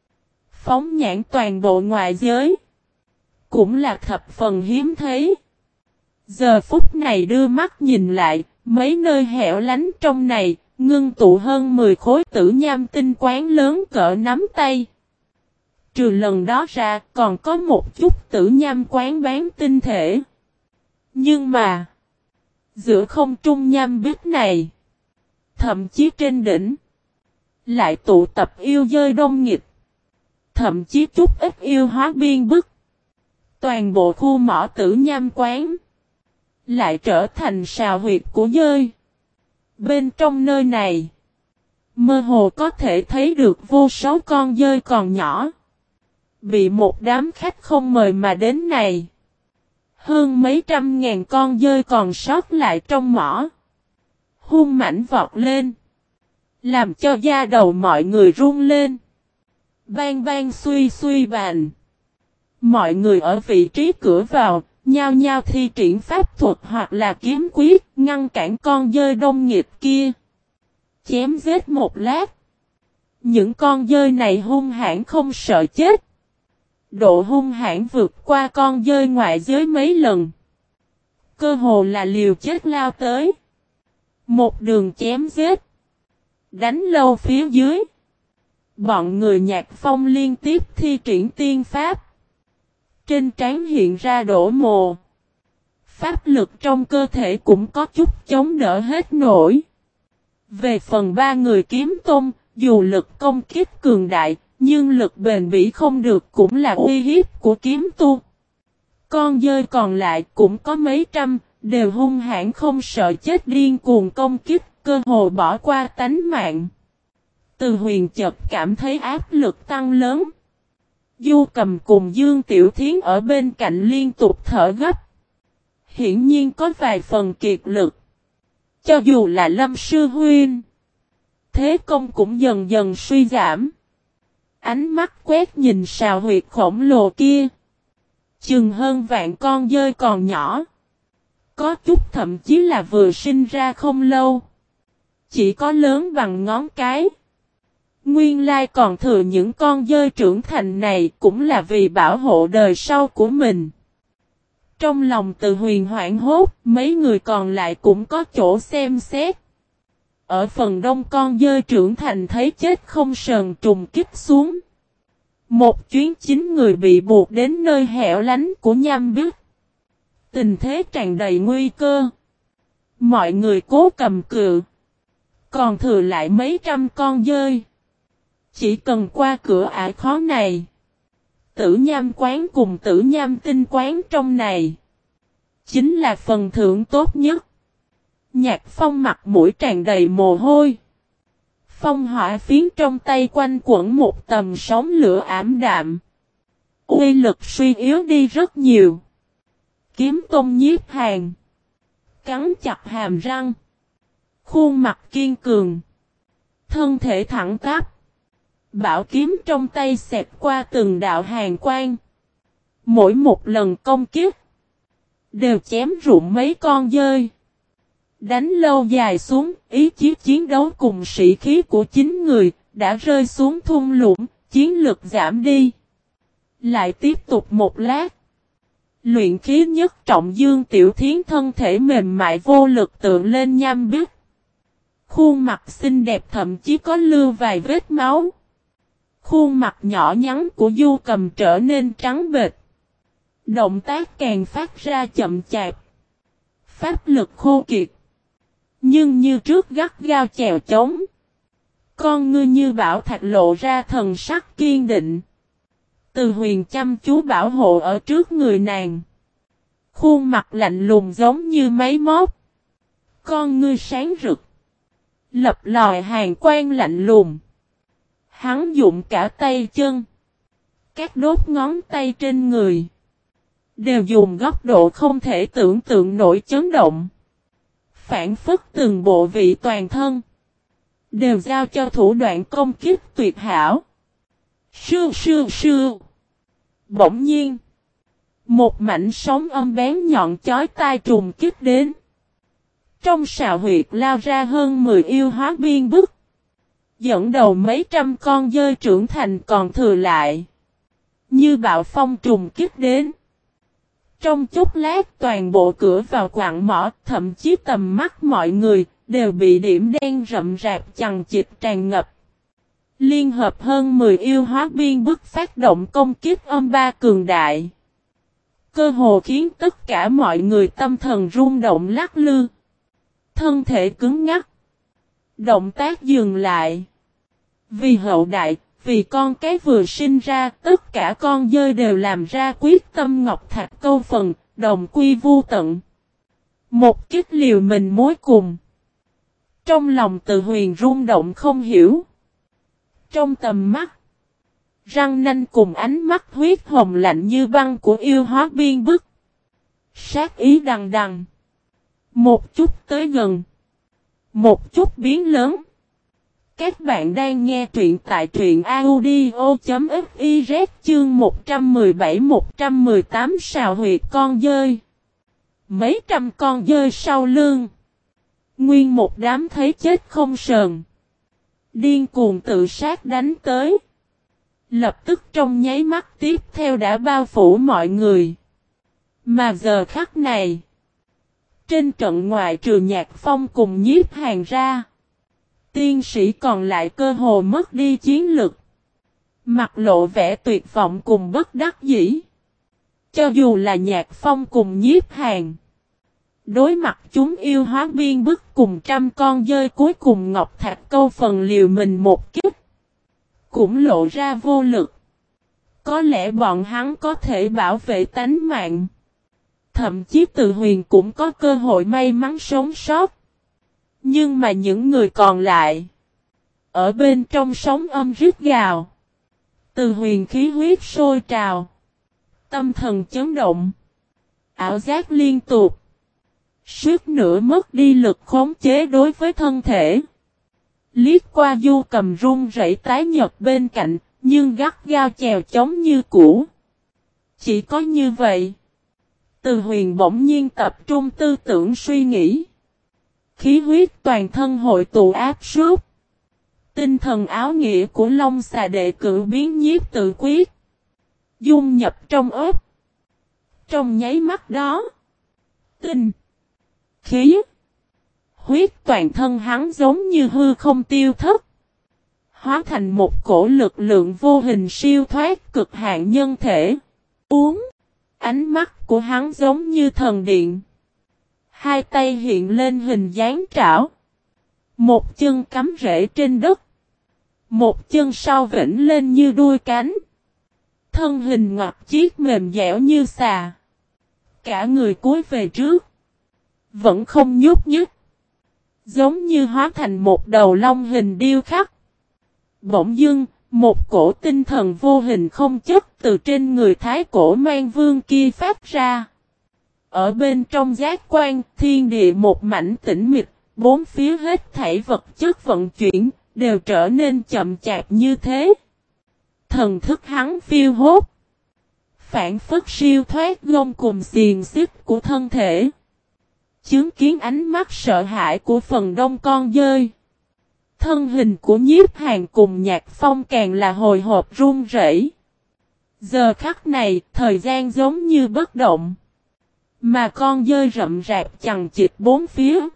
Phóng nhãn toàn bộ ngoại giới. Cũng là thập phần hiếm thấy. Giờ phút này đưa mắt nhìn lại, mấy nơi hẻo lánh trong này, ngưng tụ hơn mười khối tử nham tinh quán lớn cỡ nắm tay. Trừ lần đó ra, còn có một chút tử nham quán bán tinh thể. Nhưng mà, giữa không trung nham bích này, thậm chí trên đỉnh, lại tụ tập yêu dơi đông nghịch. Thậm chí chút ít yêu hóa biên bức. Toàn bộ khu mỏ tử nham quán lại trở thành sào huyệt của dơi. Bên trong nơi này, mơ hồ có thể thấy được vô số con dơi còn nhỏ. Bị một đám khách không mời mà đến này. Hơn mấy trăm ngàn con dơi còn sót lại trong mỏ. Hung mãnh vọt lên. Làm cho da đầu mọi người run lên. Bang bang suy suy bàn. Mọi người ở vị trí cửa vào, nhao nhao thi triển pháp thuật hoặc là kiếm quyết, ngăn cản con dơi đông nghịch kia. Chém giết một lát. Những con dơi này hung hãn không sợ chết. Độ hung hãn vượt qua con dơi ngoại giới mấy lần. Cơ hồ là liều chết lao tới. Một đường chém giết. Đánh lâu phía dưới. Bọn người Nhạc Phong liên tiếp thi triển tiên pháp. Trên trán hiện ra đổ mồ. Pháp lực trong cơ thể cũng có chút chống đỡ hết nổi. Về phần ba người Kiếm Tôn, dù lực công kích cường đại, nhưng lực bền bỉ không được cũng là uy hiếp của kiếm tu. Con dơi còn lại cũng có mấy trăm, đều hung hãn không sợ chết điên cuồng công kích, cơ hồ bỏ qua tánh mạng. Từ Huyền chợt cảm thấy áp lực tăng lớn. Du Cầm cùng Dương Tiểu Thiến ở bên cạnh liên tục thở gấp. Hiển nhiên có vài phần kiệt lực. Cho dù là Lâm Sư Huynh, thế công cũng dần dần suy giảm. Ánh mắt quét nhìn sào huyệt khổng lồ kia. Chừng hơn vạn con dơi còn nhỏ. Có chút thậm chí là vừa sinh ra không lâu. Chỉ có lớn bằng ngón cái. Nguyên lai còn thừa những con dơi trưởng thành này cũng là vì bảo hộ đời sau của mình. Trong lòng Từ Huyền hoảng hốt, mấy người còn lại cũng có chỗ xem xét. Ở phần đông con dơi trưởng thành thấy chết không sờn trùng kích xuống. Một chuyến chín người bị buộc đến nơi hẻo lánh của nham bích. Tình thế tràn đầy nguy cơ. Mọi người cố cầm cự. Còn thừa lại mấy trăm con dơi. Chỉ cần qua cửa ải khó này. Tử nham quán cùng tử nham tinh quán trong này chính là phần thưởng tốt nhất. Nhạc Phong mặt mũi tràn đầy mồ hôi. Phong hỏa phiến trong tay quanh quẩn một tầm sóng lửa ảm đạm. Uy lực suy yếu đi rất nhiều. Kiếm Tôn Nhiếp Hàn cắn chặt hàm răng. Khuôn mặt kiên cường. Thân thể thẳng tắp. Bảo kiếm trong tay xẹt qua từng đạo hàn quang. Mỗi một lần công kích đều chém rụng mấy con dơi. Đánh lâu dài xuống, ý chí chiến đấu cùng sĩ khí của chính người đã rơi xuống thung lũng, chiến lực giảm đi. Lại tiếp tục một lát. Luyện khí nhất trọng Dương Tiểu Thiến thân thể mềm mại vô lực tượng lên nham bích. Khuôn mặt xinh đẹp thậm chí có lưu vài vết máu. Khuôn mặt nhỏ nhắn của Du Cầm trở nên trắng bệch. Động tác càng phát ra chậm chạp. Pháp lực khô kiệt. Nhưng như trước gắt gao chèo chống. Con ngươi như bảo thạch lộ ra thần sắc kiên định. Từ Huyền chăm chú bảo hộ ở trước người nàng. Khuôn mặt lạnh lùng giống như máy móc. Con ngươi sáng rực. Lập lòi hàn quang lạnh lùng. Hắn dụng cả tay chân. Các đốt ngón tay trên người. Đều dùng góc độ không thể tưởng tượng nổi chấn động. Phản phất từng bộ vị toàn thân. Đều giao cho thủ đoạn công kích tuyệt hảo. Sư sư sư. Bỗng nhiên. Một mảnh sóng âm bén nhọn chói tai trùng kích đến. Trong sào huyệt lao ra hơn mười yêu hóa biên bức. Dẫn đầu mấy trăm con dơi trưởng thành còn thừa lại. Như bạo phong trùng kích đến. Trong chốc lát toàn bộ cửa vào quặng mỏ, thậm chí tầm mắt mọi người, đều bị điểm đen rậm rạp chằng chịt tràn ngập. Liên hợp hơn mười yêu hóa biên bức phát động công kích âm ba cường đại. Cơ hồ khiến tất cả mọi người tâm thần rung động lắc lư. Thân thể cứng ngắc. Động tác dừng lại. Vì hậu đại, vì con cái vừa sinh ra, tất cả con dơi đều làm ra quyết tâm ngọc thạch câu phần, đồng quy vu tận. Một kích liều mình mối cùng. Trong lòng Từ Huyền rung động không hiểu. Trong tầm mắt, răng nanh cùng ánh mắt huyết hồng lạnh như băng của yêu hóa biên bức. Sát ý đằng đằng. Một chút tới gần. Một chút biến lớn. Các bạn đang nghe truyện tại truyện audio.fiz chương một trăm mười bảy một trăm mười tám sào huyệt con dơi. Mấy trăm con dơi sau lưng. Nguyên một đám thấy chết không sờn. Điên cuồng tự sát đánh tới. Lập tức trong nháy mắt tiếp theo đã bao phủ mọi người. Mà giờ khắc này. Trên trận ngoại trừ Nhạc Phong cùng Nhiếp Hàn ra. Tiên sĩ còn lại cơ hồ mất đi chiến lực. Mặt lộ vẻ tuyệt vọng cùng bất đắc dĩ. Cho dù là Nhạc Phong cùng Nhiếp Hàn. Đối mặt chúng yêu hóa biên bức cùng trăm con dơi cuối cùng Ngọc Thạch câu phần liều mình một kích. Cũng lộ ra vô lực. Có lẽ bọn hắn có thể bảo vệ tánh mạng. Thậm chí Từ Huyền cũng có cơ hội may mắn sống sót. Nhưng mà những người còn lại. Ở bên trong sóng âm rít gào. Từ Huyền khí huyết sôi trào. Tâm thần chấn động. Ảo giác liên tục. Suýt nữa mất đi lực khống chế đối với thân thể. Liếc qua Du Cầm run rẩy tái nhợt bên cạnh. Nhưng gắt gao chèo chống như cũ. Chỉ có như vậy. Từ Huyền bỗng nhiên tập trung tư tưởng suy nghĩ. Khí huyết toàn thân hội tụ áp suất. Tinh thần áo nghĩa của Long Xà đệ cử biến nhiếp tự quyết. Dung nhập trong ớt. Trong nháy mắt đó. Tinh. Khí. Huyết toàn thân hắn giống như hư không tiêu thất. Hóa thành một cổ lực lượng vô hình siêu thoát cực hạn nhân thể. Uống. Ánh mắt của hắn giống như thần điện. Hai tay hiện lên hình dáng trảo. Một chân cắm rễ trên đất. Một chân sau vĩnh lên như đuôi cánh. Thân hình ngọc chiếc mềm dẻo như xà. Cả người cúi về trước. Vẫn không nhúc nhích. Giống như hóa thành một đầu long hình điêu khắc. Bỗng dưng, một cổ tinh thần vô hình không chất từ trên người thái cổ mang vương kia phát ra. Ở bên trong giác quan, thiên địa một mảnh tĩnh mịch, bốn phía hết thảy vật chất vận chuyển, đều trở nên chậm chạp như thế. Thần thức hắn phiêu hốt. Phản phất siêu thoát gông cùng xiềng xích của thân thể. Chứng kiến ánh mắt sợ hãi của phần đông con dơi. Thân hình của Nhiếp Hàn cùng Nhạc Phong càng là hồi hộp run rẩy. Giờ khắc này, thời gian giống như bất động. Mà con dơi rậm rạp chằng chịt bốn phía.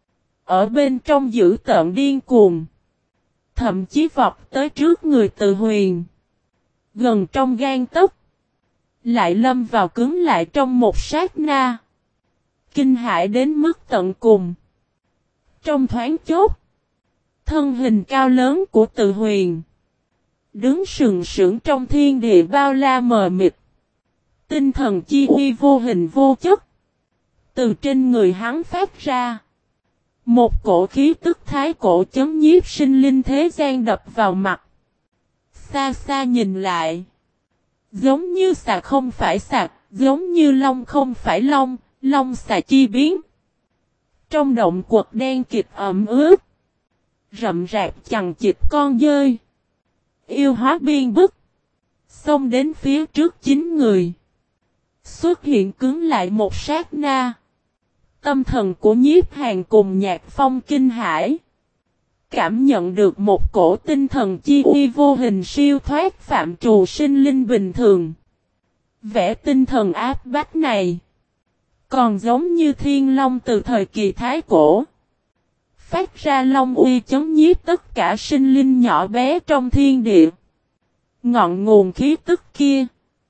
Ở bên trong dữ tợn điên cuồng. Thậm chí vọt tới trước người Từ Huyền. Gần trong gan tấc. Lại lâm vào cứng lại trong một sát na. Kinh hãi đến mức tận cùng. Trong thoáng chốc. Thân hình cao lớn của Từ Huyền. Đứng sừng sững trong thiên địa bao la mờ mịt. Tinh thần chi uy vô hình vô chất. Từ trên người hắn phát ra. Một cổ khí tức thái cổ chấn nhiếp sinh linh thế gian đập vào mặt. Xa xa nhìn lại. Giống như xà không phải xà, giống như long không phải long, long xà chi biến. Trong động quật đen kịt ẩm ướt. Rậm rạp chằng chịt con dơi. Yêu hóa biên bức. Xông đến phía trước chín người. Xuất hiện cứng lại một sát na. Tâm thần của Nhiếp Hàn cùng Nhạc Phong kinh hãi. Cảm nhận được một cổ tinh thần chi uy vô hình siêu thoát phạm trù sinh linh bình thường. Vẻ tinh thần áp bách này. Còn giống như thiên long từ thời kỳ thái cổ. Phát ra long uy chấn nhiếp tất cả sinh linh nhỏ bé trong thiên địa. Ngọn nguồn khí tức kia.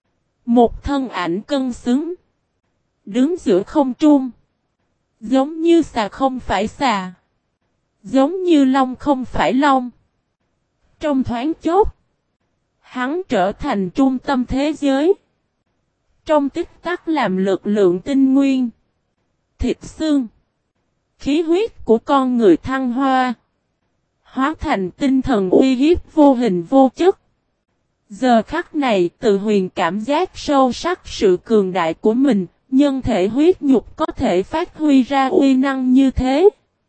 Một thân ảnh cân xứng. Đứng giữa không trung. Giống như xà không phải xà. Giống như long không phải long. Trong thoáng chốc. Hắn trở thành trung tâm thế giới. Trong tích tắc làm lực lượng tinh nguyên. Thịt xương. Khí huyết của con người thăng hoa. Hóa thành tinh thần uy hiếp vô hình vô chất. Giờ khắc này Từ Huyền cảm giác sâu sắc sự cường đại của mình. Nhân thể huyết nhục có thể phát huy ra uy năng như thế.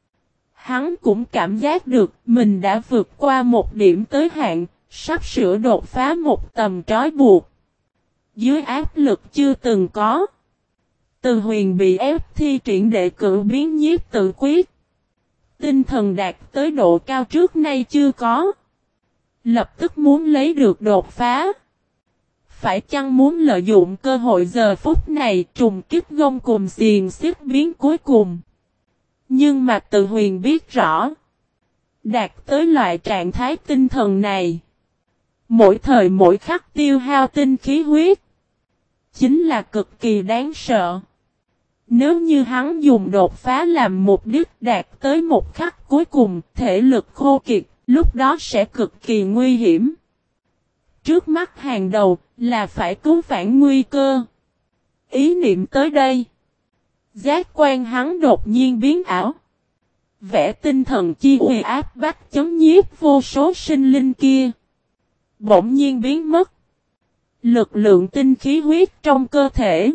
Hắn cũng cảm giác được mình đã vượt qua một điểm tới hạn, sắp sửa đột phá một tầm trói buộc. Dưới áp lực chưa từng có. Từ Huyền bị ép thi triển đệ cử biến nhiếp tự quyết. Tinh thần đạt tới độ cao trước nay chưa có. Lập tức muốn lấy được đột phá. Phải chăng muốn lợi dụng cơ hội giờ phút này trùng kích gông cùng xiềng xích biến cuối cùng. Nhưng mà Từ Huyền biết rõ. Đạt tới loại trạng thái tinh thần này. Mỗi thời mỗi khắc tiêu hao tinh khí huyết. Chính là cực kỳ đáng sợ. Nếu như hắn dùng đột phá làm mục đích đạt tới một khắc cuối cùng, thể lực khô kiệt, lúc đó sẽ cực kỳ nguy hiểm. Trước mắt hàng đầu là phải cứu vãn nguy cơ. Ý niệm tới đây. Giác quan hắn đột nhiên biến ảo. Vẻ tinh thần chi uy áp bách chấn nhiếp vô số sinh linh kia. Bỗng nhiên biến mất. Lực lượng tinh khí huyết trong cơ thể.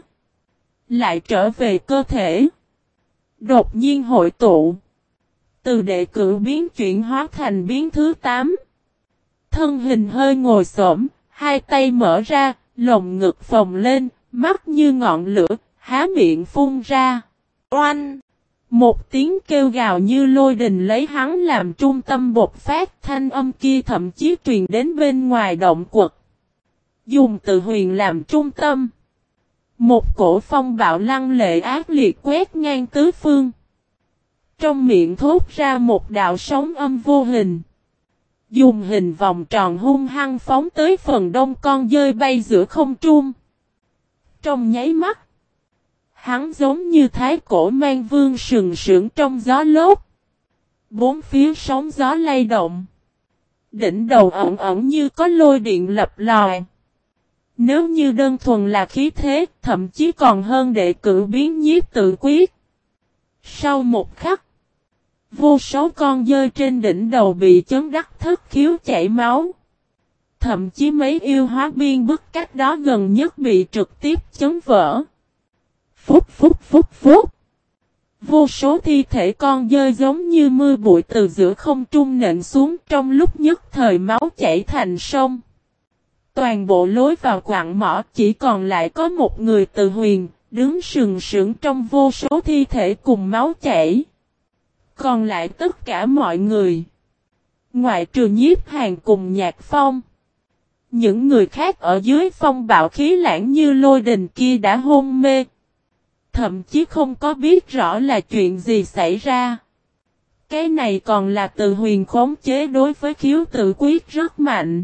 Lại trở về cơ thể. Đột nhiên hội tụ. Từ đệ cử biến chuyển hóa thành biến thứ tám. Thân hình hơi ngồi xổm, hai tay mở ra, lồng ngực phồng lên, mắt như ngọn lửa, há miệng phun ra. Oanh! Một tiếng kêu gào như lôi đình lấy hắn làm trung tâm bột phát, thanh âm kia thậm chí truyền đến bên ngoài động quật. Dùng Từ Huyền làm trung tâm. Một cổ phong bạo lăng lệ ác liệt quét ngang tứ phương. Trong miệng thốt ra một đạo sóng âm vô hình. Dùng hình vòng tròn hung hăng phóng tới phần đông con dơi bay giữa không trung. Trong nháy mắt. Hắn giống như thái cổ mang vương sừng sững trong gió lốt. Bốn phía sóng gió lay động. Đỉnh đầu ẩn ẩn như có lôi điện lập lòi. Nếu như đơn thuần là khí thế, thậm chí còn hơn đệ cử biến nhiếp tự quyết. Sau một khắc, vô số con dơi trên đỉnh đầu bị chấn đắc thất khiếu chảy máu. Thậm chí mấy yêu hóa biên bức cách đó gần nhất bị trực tiếp chấn vỡ. Phúc phúc phúc phúc. Vô số thi thể con dơi giống như mưa bụi từ giữa không trung nện xuống, trong lúc nhất thời máu chảy thành sông. Toàn bộ lối vào quặng mỏ chỉ còn lại có một người Từ Huyền, đứng sừng sững trong vô số thi thể cùng máu chảy. Còn lại tất cả mọi người, ngoại trừ Nhiếp Hàn cùng Nhạc Phong. Những người khác ở dưới phong bạo khí lãng như lôi đình kia đã hôn mê. Thậm chí không có biết rõ là chuyện gì xảy ra. Cái này còn là Từ Huyền khống chế đối với khiếu tự quyết rất mạnh.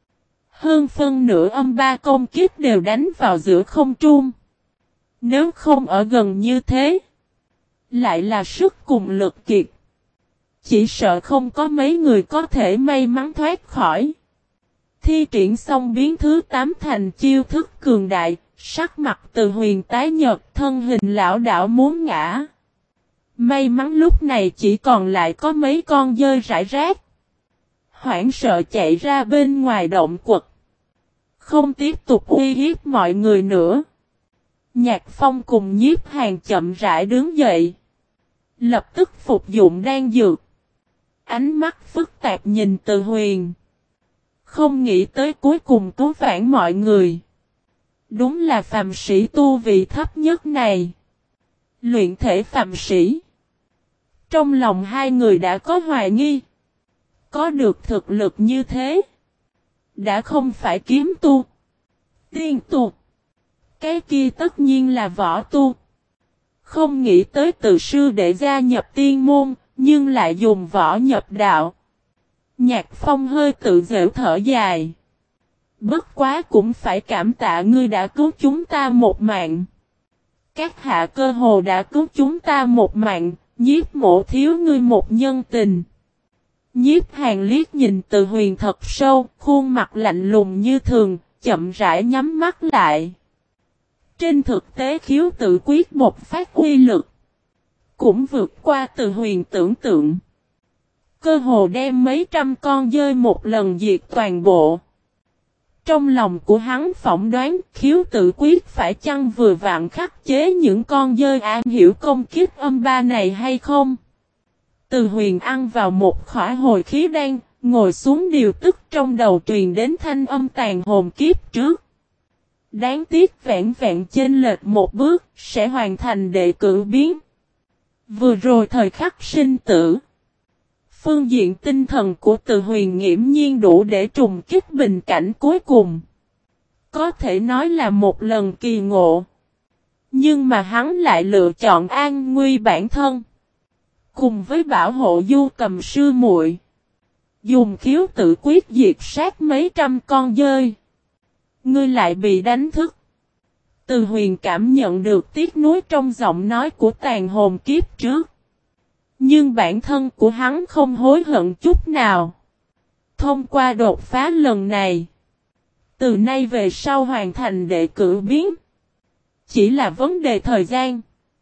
Hơn phân nửa âm ba công kích đều đánh vào giữa không trung. Nếu không ở gần như thế, lại là sức cùng lực kiệt. Chỉ sợ không có mấy người có thể may mắn thoát khỏi. Thi triển xong biến thứ tám thành chiêu thức cường đại, sắc mặt Từ Huyền tái nhợt, thân hình lão đảo muốn ngã. May mắn lúc này chỉ còn lại có mấy con dơi rải rác. Hoảng sợ chạy ra bên ngoài động quật. Không tiếp tục uy hiếp mọi người nữa. Nhạc Phong cùng Nhiếp Hàn chậm rãi đứng dậy. Lập tức phục dụng đan dược. Ánh mắt phức tạp nhìn Từ Huyền. Không nghĩ tới cuối cùng cứu vãn mọi người. Đúng là phàm sĩ tu vị thấp nhất này. Luyện thể phàm sĩ. Trong lòng hai người đã có hoài nghi. Có được thực lực như thế. Đã không phải kiếm tu. Tiên tu. Cái kia tất nhiên là võ tu. Không nghĩ tới từ sư để gia nhập tiên môn, nhưng lại dùng võ nhập đạo. Nhạc Phong hơi tự giễu thở dài. Bất quá cũng phải cảm tạ ngươi đã cứu chúng ta một mạng. Các hạ cơ hồ đã cứu chúng ta một mạng, Nhiếp mộ thiếu ngươi một nhân tình. Nhiếp Hàn liếc nhìn Từ Huyền thật sâu, khuôn mặt lạnh lùng như thường, chậm rãi nhắm mắt lại. Trên thực tế khiếu tự quyết một phát uy lực, cũng vượt qua Từ Huyền tưởng tượng. Cơ hồ đem mấy trăm con dơi một lần diệt toàn bộ. Trong lòng của hắn phỏng đoán khiếu tự quyết phải chăng vừa vặn khắc chế những con dơi an hiểu công kích âm ba này hay không. Từ Huyền ăn vào một khỏa hồi khí đan, ngồi xuống điều tức trong đầu truyền đến thanh âm tàn hồn kiếp trước. Đáng tiếc vẹn vẹn chênh lệch một bước, sẽ hoàn thành đệ cử biến. Vừa rồi thời khắc sinh tử. Phương diện tinh thần của Từ Huyền nghiễm nhiên đủ để trùng kích bình cảnh cuối cùng. Có thể nói là một lần kỳ ngộ. Nhưng mà hắn lại lựa chọn an nguy bản thân. Cùng với bảo hộ Du Cầm sư muội, dùng khiếu tự quyết diệt sát mấy trăm con dơi. Ngươi lại bị đánh thức. Từ Huyền cảm nhận được tiếc nuối trong giọng nói của tàn hồn kiếp trước. Nhưng bản thân của hắn không hối hận chút nào. Thông qua đột phá lần này, từ nay về sau hoàn thành đệ cử biến, chỉ là vấn đề thời gian.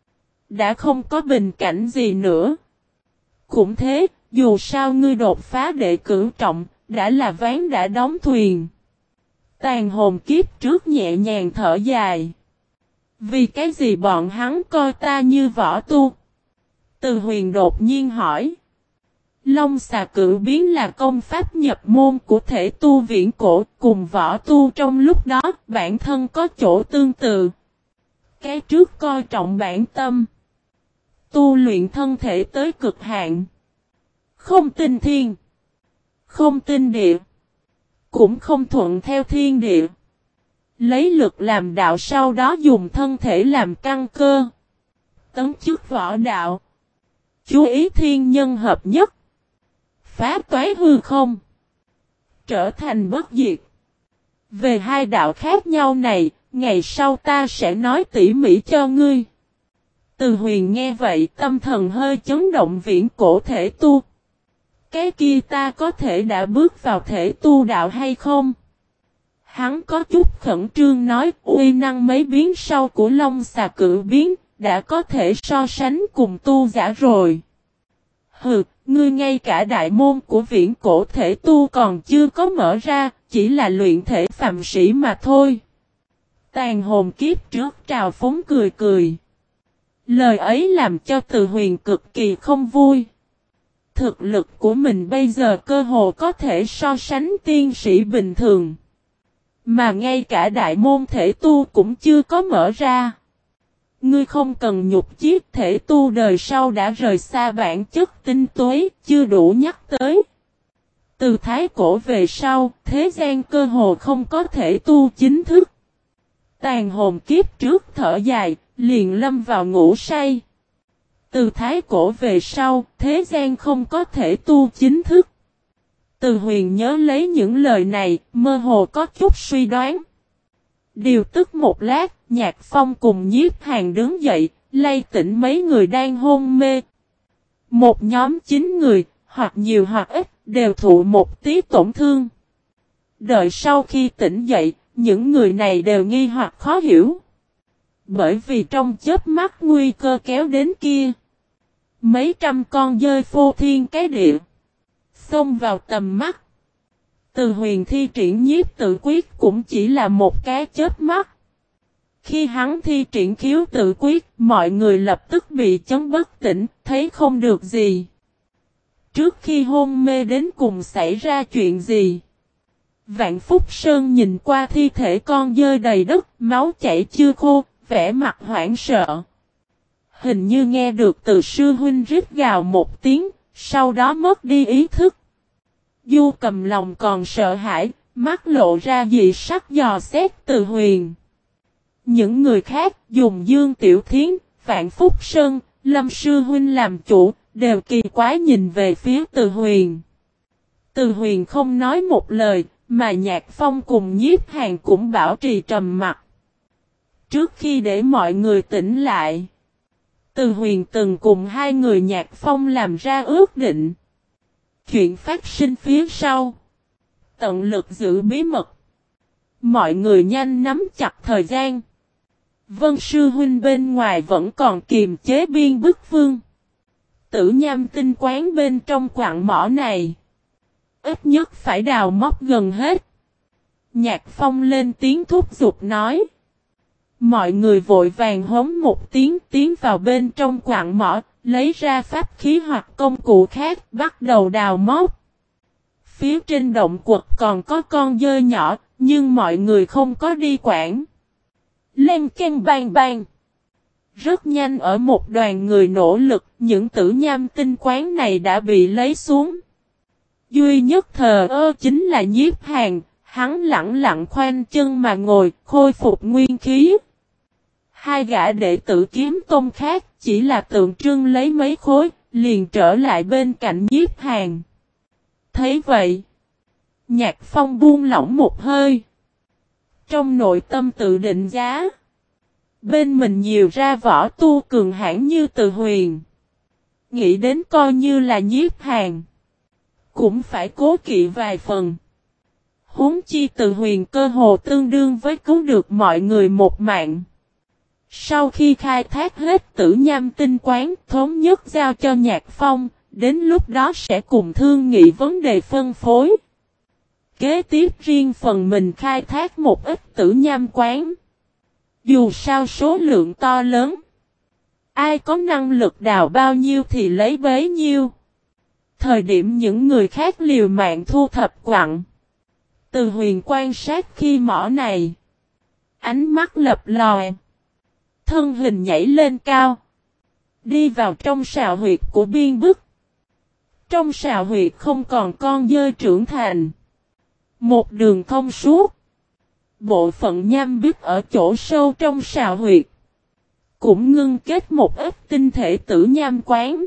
Đã không có bình cảnh gì nữa. Cũng thế, dù sao ngươi đột phá đệ cử trọng, đã là ván đã đóng thuyền. Tàn hồn kiếp trước nhẹ nhàng thở dài. Vì cái gì bọn hắn coi ta như võ tu? Từ Huyền đột nhiên hỏi. Long xà cử biến là công pháp nhập môn của thể tu viễn cổ, cùng võ tu trong lúc đó bản thân có chỗ tương tự. Cái trước coi trọng bản tâm, tu luyện thân thể tới cực hạn. Không tin thiên, không tin địa, cũng không thuận theo thiên địa. Lấy lực làm đạo, sau đó dùng thân thể làm căn cơ. Tấn chức võ đạo. Chú ý thiên nhân hợp nhất. Phá toái hư không. Trở thành bất diệt. Về hai đạo khác nhau này, ngày sau ta sẽ nói tỉ mỉ cho ngươi. Từ Huyền nghe vậy tâm thần hơi chấn động, viễn cổ thể tu. Cái kia ta có thể đã bước vào thể tu đạo hay không? Hắn có chút khẩn trương nói uy năng mấy biến sau của Long xà cự biến đã có thể so sánh cùng tu giả rồi. Hừ, ngươi ngay cả đại môn của viễn cổ thể tu còn chưa có mở ra, chỉ là luyện thể phàm sĩ mà thôi. Tàn hồn kiếp trước trào phúng cười cười. Lời ấy làm cho Từ Huyền cực kỳ không vui. Thực lực của mình bây giờ cơ hồ có thể so sánh tiên sĩ bình thường. Mà ngay cả đại môn thể tu cũng chưa có mở ra. Ngươi không cần nhục chiết thể tu đời sau đã rời xa bản chất tinh tuế, chưa đủ nhắc tới. Từ thái cổ về sau, thế gian cơ hồ không có thể tu chính thức. Tàn hồn kiếp trước thở dài, liền lâm vào ngủ say. Từ thái cổ về sau, thế gian không có thể tu chính thức. Từ Huyền nhớ lấy những lời này, mơ hồ có chút suy đoán. Điều tức một lát, Nhạc Phong cùng Nhiếp Hàn đứng dậy, lay tỉnh mấy người đang hôn mê. Một nhóm chín người, hoặc nhiều hoặc ít, đều thụ một tí tổn thương. Đợi sau khi tỉnh dậy, những người này đều nghi hoặc khó hiểu. Bởi vì trong chớp mắt nguy cơ kéo đến kia. Mấy trăm con dơi phô thiên cái địa. Xông vào tầm mắt. Từ Huyền thi triển nhiếp tự quyết cũng chỉ là một cái chớp mắt. Khi hắn thi triển khiếu tự quyết, mọi người lập tức bị chấn bất tỉnh, thấy không được gì. Trước khi hôn mê đến cùng xảy ra chuyện gì? Vạn Phúc Sơn nhìn qua thi thể con dơi đầy đất, máu chảy chưa khô, vẻ mặt hoảng sợ. Hình như nghe được từ sư huynh rít gào một tiếng, sau đó mất đi ý thức. Du Cầm lòng còn sợ hãi, mắt lộ ra dị sắc dò xét Từ Huyền. Những người khác dùng Dương Tiểu Thiến, Vạn Phúc Sơn, Lâm Sư Huynh làm chủ, đều kỳ quái nhìn về phía Từ Huyền. Từ Huyền không nói một lời, mà Nhạc Phong cùng Nhiếp Hàn cũng bảo trì trầm mặc. Trước khi để mọi người tỉnh lại, Từ Huyền từng cùng hai người Nhạc Phong làm ra ước định. Chuyện phát sinh phía sau. Tận lực giữ bí mật. Mọi người nhanh nắm chặt thời gian. Vân Sư Huynh bên ngoài vẫn còn kiềm chế Biên Bức Vương. Tử Nham Tinh quán bên trong quặng mỏ này. Ít nhất phải đào móc gần hết. Nhạc Phong lên tiếng thúc giục nói. Mọi người vội vàng hống một tiếng tiến vào bên trong quặng mỏ. Lấy ra pháp khí hoặc công cụ khác, bắt đầu đào móc. Phía trên động quật còn có con dơi nhỏ, nhưng mọi người không có đi quản. Len ken bang bang. Rất nhanh ở một đoàn người nỗ lực, những tử nham tinh quán này đã bị lấy xuống. Duy nhất thờ ơ chính là Nhiếp Hàn, hắn lặng lặng khoanh chân mà ngồi, khôi phục nguyên khí. Hai gã đệ tử kiếm tôn khác chỉ là tượng trưng lấy mấy khối, liền trở lại bên cạnh Nhiếp Hàn. Thấy vậy, Nhạc Phong buông lỏng một hơi. Trong nội tâm tự định giá, bên mình nhiều ra võ tu cường hãn như Từ Huyền. Nghĩ đến coi như là Nhiếp Hàn, cũng phải cố kỵ vài phần. Huống chi Từ Huyền cơ hồ tương đương với cứu được mọi người một mạng. Sau khi khai thác hết tử nham tinh quán, thống nhất giao cho Nhạc Phong, đến lúc đó sẽ cùng thương nghị vấn đề phân phối. Kế tiếp riêng phần mình khai thác một ít tử nham quán. Dù sao số lượng to lớn, ai có năng lực đào bao nhiêu thì lấy bấy nhiêu. Thời điểm những người khác liều mạng thu thập quặng, Từ Huyền quan sát khi mỏ này. Ánh mắt lập lòe. Thân hình nhảy lên cao. Đi vào trong sào huyệt của Biên Bức. Trong sào huyệt không còn con dơi trưởng thành. Một đường thông suốt. Bộ phận nham bích ở chỗ sâu trong sào huyệt. Cũng ngưng kết một ít tinh thể tử nham quán.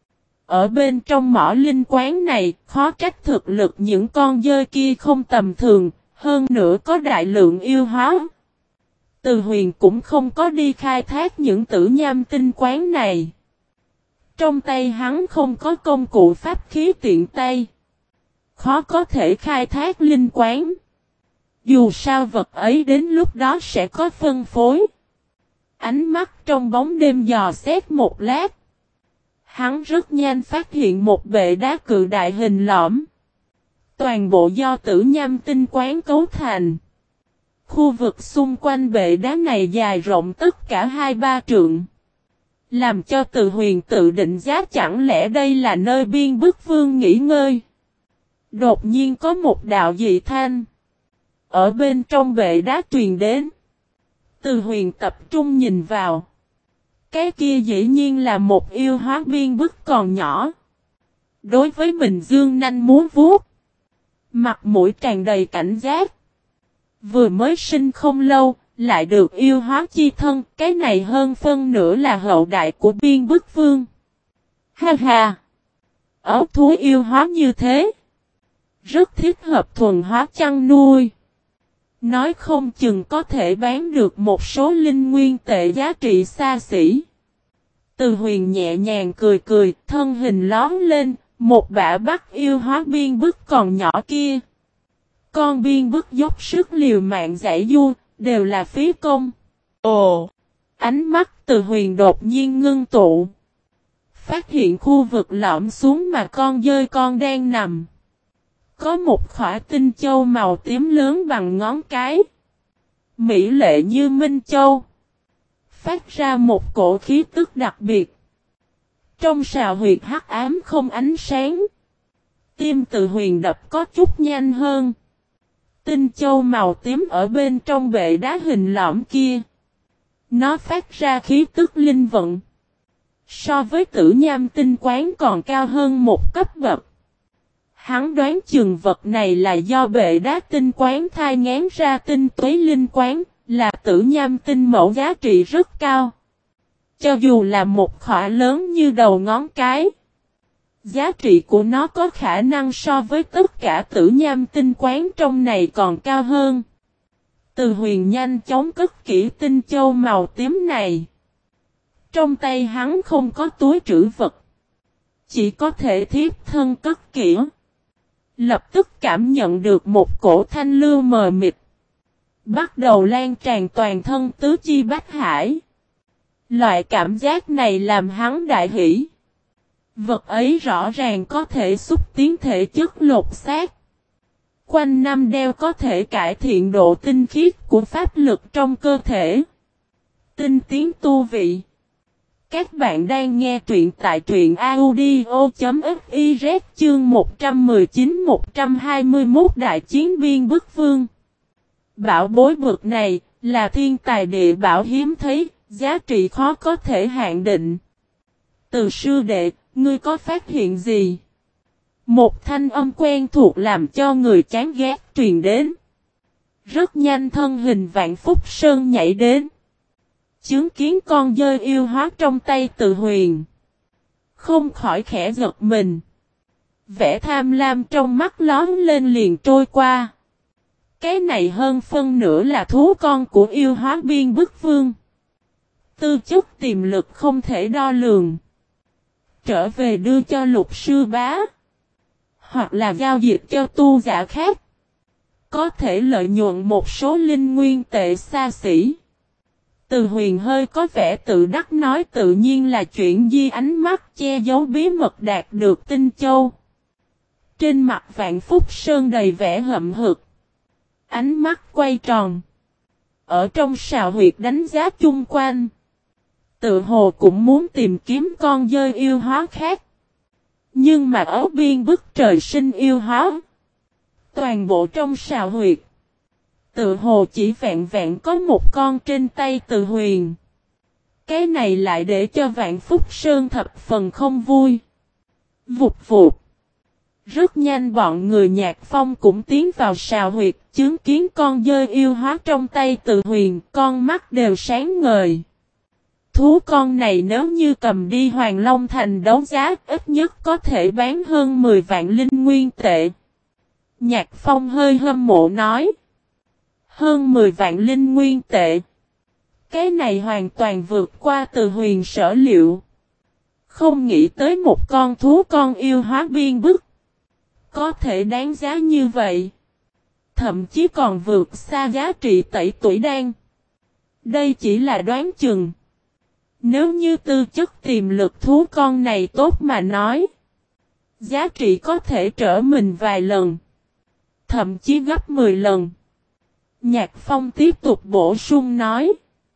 Ở bên trong mỏ linh quán này, khó trách thực lực những con dơi kia không tầm thường, hơn nữa có đại lượng yêu hóa. Từ Huyền cũng không có đi khai thác những tử nham tinh quán này. Trong tay hắn không có công cụ pháp khí tiện tay. Khó có thể khai thác linh quán. Dù sao vật ấy đến lúc đó sẽ có phân phối. Ánh mắt trong bóng đêm dò xét một lát. Hắn rất nhanh phát hiện một bệ đá cự đại hình lõm. Toàn bộ do tử nham tinh quán cấu thành. Khu vực xung quanh bệ đá này dài rộng tất cả hai ba trượng. Làm cho Từ Huyền tự định giá chẳng lẽ đây là nơi Biên Bức Vương nghỉ ngơi. Đột nhiên có một đạo dị thanh. Ở bên trong bệ đá truyền đến. Từ Huyền tập trung nhìn vào. Cái kia dĩ nhiên là một yêu hóa Biên Bức còn nhỏ. Đối với mình dương nanh muốn vuốt. Mặt mũi tràn đầy cảnh giác. Vừa mới sinh không lâu, lại được yêu hóa chi thân, cái này hơn phân nửa là hậu đại của Biên Bức Vương. Ha ha! Ấu thú yêu hóa như thế. Rất thích hợp thuần hóa chăn nuôi. Nói không chừng có thể bán được một số linh nguyên tệ giá trị xa xỉ. Từ Huyền nhẹ nhàng cười cười, thân hình lóm lên, một bả bắt yêu hóa Biên Bức còn nhỏ kia. Con Biên Bức dốc sức liều mạng giải du, đều là phí công. Ồ! Ánh mắt Từ Huyền đột nhiên ngưng tụ. Phát hiện khu vực lõm xuống mà con dơi con đang nằm. Có một khỏa tinh châu màu tím lớn bằng ngón cái. Mỹ lệ như minh châu. Phát ra một cổ khí tức đặc biệt. Trong sào huyệt hắc ám không ánh sáng. Tim Từ Huyền đập có chút nhanh hơn. Tinh châu màu tím ở bên trong bệ đá hình lõm kia. Nó phát ra khí tức linh vận. So với tử nham tinh quán còn cao hơn một cấp bậc. Hắn đoán chừng vật này là do bệ đá tinh quán thai ngán ra tinh túy linh quán, là tử nham tinh mẫu giá trị rất cao. Cho dù là một khỏa lớn như đầu ngón cái. Giá trị của nó có khả năng so với tất cả tử nham tinh quán trong này còn cao hơn. Từ Huyền nhanh chóng cất kỹ tinh châu màu tím này. Trong tay hắn không có túi trữ vật. Chỉ có thể thiếp thân cất kỹ. Lập tức cảm nhận được một cổ thanh lưu mờ mịt. Bắt đầu lan tràn toàn thân tứ chi bách hải. Loại cảm giác này làm hắn đại hỷ. Vật ấy rõ ràng có thể xúc tiến thể chất lột xác. Quanh năm đeo có thể cải thiện độ tinh khiết của pháp lực trong cơ thể. Tinh tiến tu vị. Các bạn đang nghe truyện tại truyện audio.fiz chương một trăm mười chín một trăm hai mươi mốt Đại chiến Biên Bức Vương. Bảo bối bực này là thiên tài địa bảo hiếm thấy, giá trị khó có thể hạn định. Từ sư đệ, ngươi có phát hiện gì? Một thanh âm quen thuộc làm cho người chán ghét truyền đến. Rất nhanh thân hình Vạn Phúc Sơn nhảy đến. Chứng kiến con dơi yêu hóa trong tay Từ Huyền. Không khỏi khẽ giật mình. Vẻ tham lam trong mắt lóm lên liền trôi qua. Cái này hơn phân nửa là thú con của yêu hóa Biên Bức Vương. Tư chất tiềm lực không thể đo lường. Trở về đưa cho Lục sư bá. Hoặc là giao dịch cho tu giả khác. Có thể lợi nhuận một số linh nguyên tệ xa xỉ. Từ Huyền hơi có vẻ tự đắc nói tự nhiên là chuyện di ánh mắt che giấu bí mật đạt được tinh châu. Trên mặt Vạn Phúc Sơn đầy vẻ hậm hực. Ánh mắt quay tròn. Ở trong sào huyệt đánh giá chung quanh. Tự hồ cũng muốn tìm kiếm con dơi yêu hóa khác. Nhưng mà ấu Biên Bức trời sinh yêu hóa. Toàn bộ trong sào huyệt. Tự hồ chỉ vẹn vẹn có một con trên tay Từ Huyền. Cái này lại để cho Vạn Phúc Sơn thập phần không vui. Vụt vụt. Rất nhanh bọn người Nhạc Phong cũng tiến vào sào huyệt, chứng kiến con dơi yêu hóa trong tay Từ Huyền, con mắt đều sáng ngời. Thú con này nếu như cầm đi Hoàng Long Thành đấu giá, ít nhất có thể bán hơn mười vạn linh nguyên tệ. Nhạc Phong hơi hâm mộ nói. Hơn mười vạn linh nguyên tệ. Cái này hoàn toàn vượt qua Từ Huyền sở liệu. Không nghĩ tới một con thú con yêu hóa Biên Bức. Có thể đáng giá như vậy. Thậm chí còn vượt xa giá trị tẩy tuổi đan. Đây chỉ là đoán chừng. Nếu như tư chất tiềm lực thú con này tốt mà nói, giá trị có thể trở mình vài lần, thậm chí gấp mười lần. Nhạc Phong tiếp tục bổ sung nói.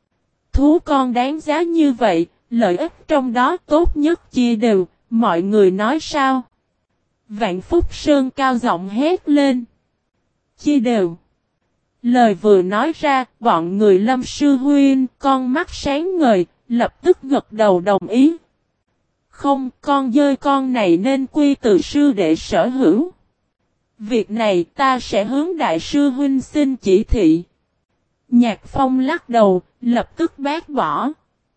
Thú con đáng giá như vậy, lợi ích trong đó tốt nhất chia đều, mọi người nói sao? Vạn Phúc Sơn cao giọng hét lên. Chia đều. Lời vừa nói ra, bọn người Lâm Sư Huynh, con mắt sáng ngời, lập tức gật đầu đồng ý. Không, con dơi con này nên quy từ sư đệ sở hữu. Việc này ta sẽ hướng đại sư huynh xin chỉ thị. Nhạc Phong lắc đầu, lập tức bác bỏ.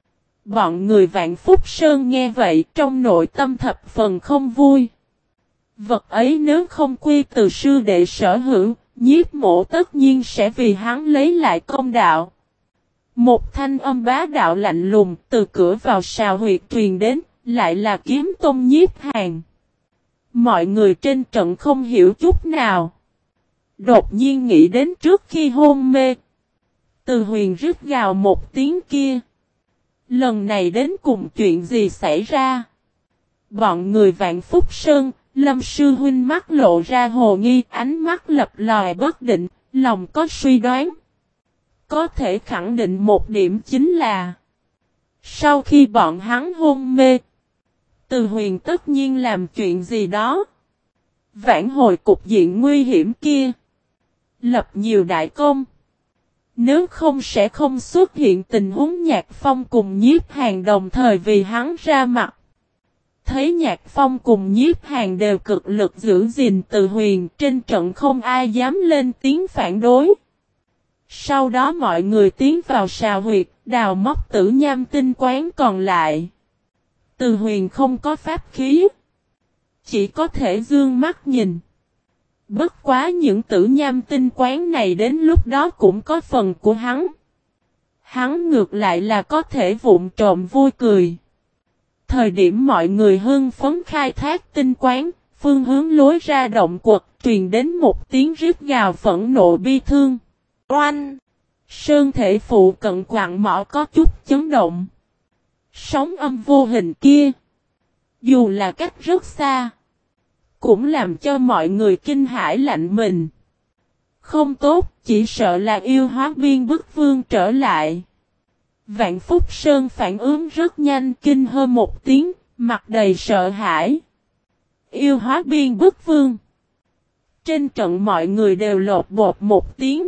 Bọn người Vạn Phúc Sơn nghe vậy trong nội tâm thập phần không vui. Vật ấy nếu không quy từ sư đệ sở hữu, Nhiếp Mộ tất nhiên sẽ vì hắn lấy lại công đạo. Một thanh âm bá đạo lạnh lùng từ cửa vào sào huyệt truyền đến, lại là Kiếm Tôn Nhiếp Hàn. Mọi người trên trận không hiểu chút nào. Đột nhiên nghĩ đến trước khi hôn mê. Từ Huyền rít gào một tiếng kia. Lần này đến cùng chuyện gì xảy ra? Bọn người Vạn Phúc Sơn, Lâm Sư Huynh mắt lộ ra hồ nghi, ánh mắt lập lòi bất định, lòng có suy đoán. Có thể khẳng định một điểm chính là sau khi bọn hắn hôn mê, Từ Huyền tất nhiên làm chuyện gì đó. Vãn hồi cục diện nguy hiểm kia. Lập nhiều đại công. Nếu không sẽ không xuất hiện tình huống Nhạc Phong cùng Nhiếp Hàn đồng thời vì hắn ra mặt. Thấy Nhạc Phong cùng Nhiếp Hàn đều cực lực giữ gìn Từ Huyền, trên trận không ai dám lên tiếng phản đối. Sau đó mọi người tiến vào sào huyệt, đào móc tử nham tinh quán còn lại. Từ Huyền không có pháp khí, chỉ có thể dương mắt nhìn. Bất quá những tử nham tinh quán này đến lúc đó cũng có phần của hắn. Hắn ngược lại là có thể vụn trộm vui cười. Thời điểm mọi người hưng phấn khai thác tinh quán, phương hướng lối ra động quật truyền đến một tiếng rít gào phẫn nộ bi thương. Oanh! Sơn thể phụ cận quặng mỏ có chút chấn động. Sóng âm vô hình kia, dù là cách rất xa, cũng làm cho mọi người kinh hãi lạnh mình. Không tốt, chỉ sợ là yêu hóa biên bức vương trở lại. Vạn Phúc Sơn phản ứng rất nhanh, kinh hơ một tiếng, mặt đầy sợ hãi. Yêu hóa biên bức vương. Trên trận mọi người đều lột bột một tiếng.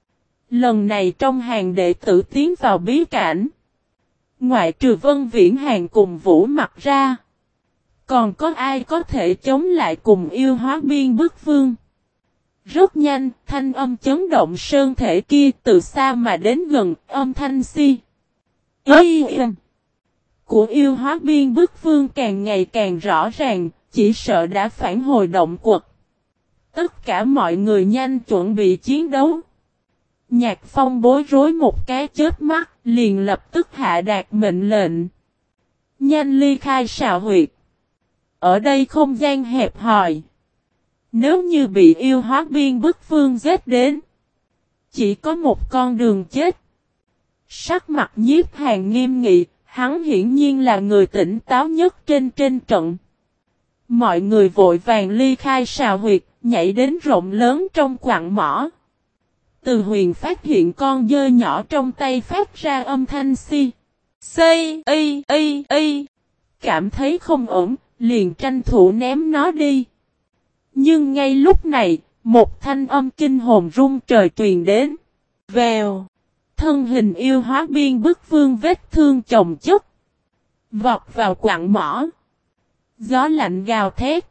Lần này trong hàng đệ tử tiến vào bí cảnh, ngoại trừ Vân Viễn Hàng cùng Vũ Mặc ra, còn có ai có thể chống lại cùng yêu hóa biên bức vương? Rất nhanh, thanh âm chấn động sơn thể kia từ xa mà đến gần, âm thanh si. Y của yêu hóa biên bức vương càng ngày càng rõ ràng, chỉ sợ đã phản hồi động quật. Tất cả mọi người nhanh chuẩn bị chiến đấu. Nhạc Phong bối rối một cái chớp mắt, liền lập tức hạ đạt mệnh lệnh. Nhanh ly khai sào huyệt. Ở đây không gian hẹp hòi. Nếu như bị yêu hóa biên bức vương giết đến, chỉ có một con đường chết. Sắc mặt Nhiếp Hàn nghiêm nghị, hắn hiển nhiên là người tỉnh táo nhất trên trên trận. Mọi người vội vàng ly khai sào huyệt, nhảy đến rộng lớn trong quặng mỏ. Từ Huyền phát hiện con dơ nhỏ trong tay phát ra âm thanh si. Xây, y, y, y. Cảm thấy không ổn, liền tranh thủ ném nó đi. Nhưng ngay lúc này, một thanh âm kinh hồn rung trời truyền đến. Vèo. Thân hình yêu hóa biên bức vương vết thương chồng chất. Vọt vào quặng mỏ. Gió lạnh gào thét.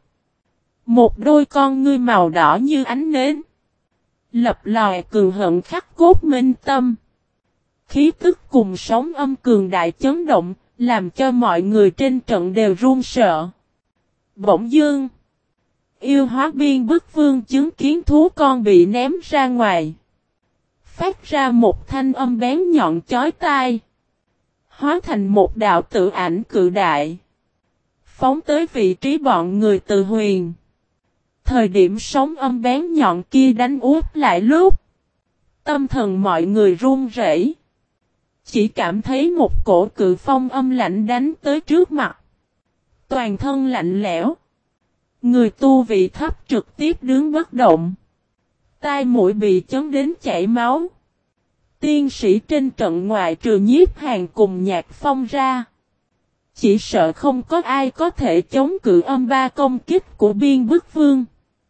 Một đôi con ngươi màu đỏ như ánh nến. Lập lòi cường hận khắc cốt minh tâm. Khí tức cùng sóng âm cường đại chấn động, làm cho mọi người trên trận đều run sợ. Bỗng dưng, yêu hóa biên bức vương chứng kiến thú con bị ném ra ngoài. Phát ra một thanh âm bén nhọn chói tai. Hóa thành một đạo tự ảnh cự đại. Phóng tới vị trí bọn người Từ Huyền. Thời điểm sóng âm bén nhọn kia đánh úp lại lúc, tâm thần mọi người run rẩy, chỉ cảm thấy một cổ cự phong âm lạnh đánh tới trước mặt. Toàn thân lạnh lẽo, người tu vị thấp trực tiếp đứng bất động, tai mũi bị chấn đến chảy máu. Tiên sĩ trên trận ngoại trừ Nhiếp Hàn cùng Nhạc Phong ra, chỉ sợ không có ai có thể chống cự âm ba công kích của Biên Bức Vương.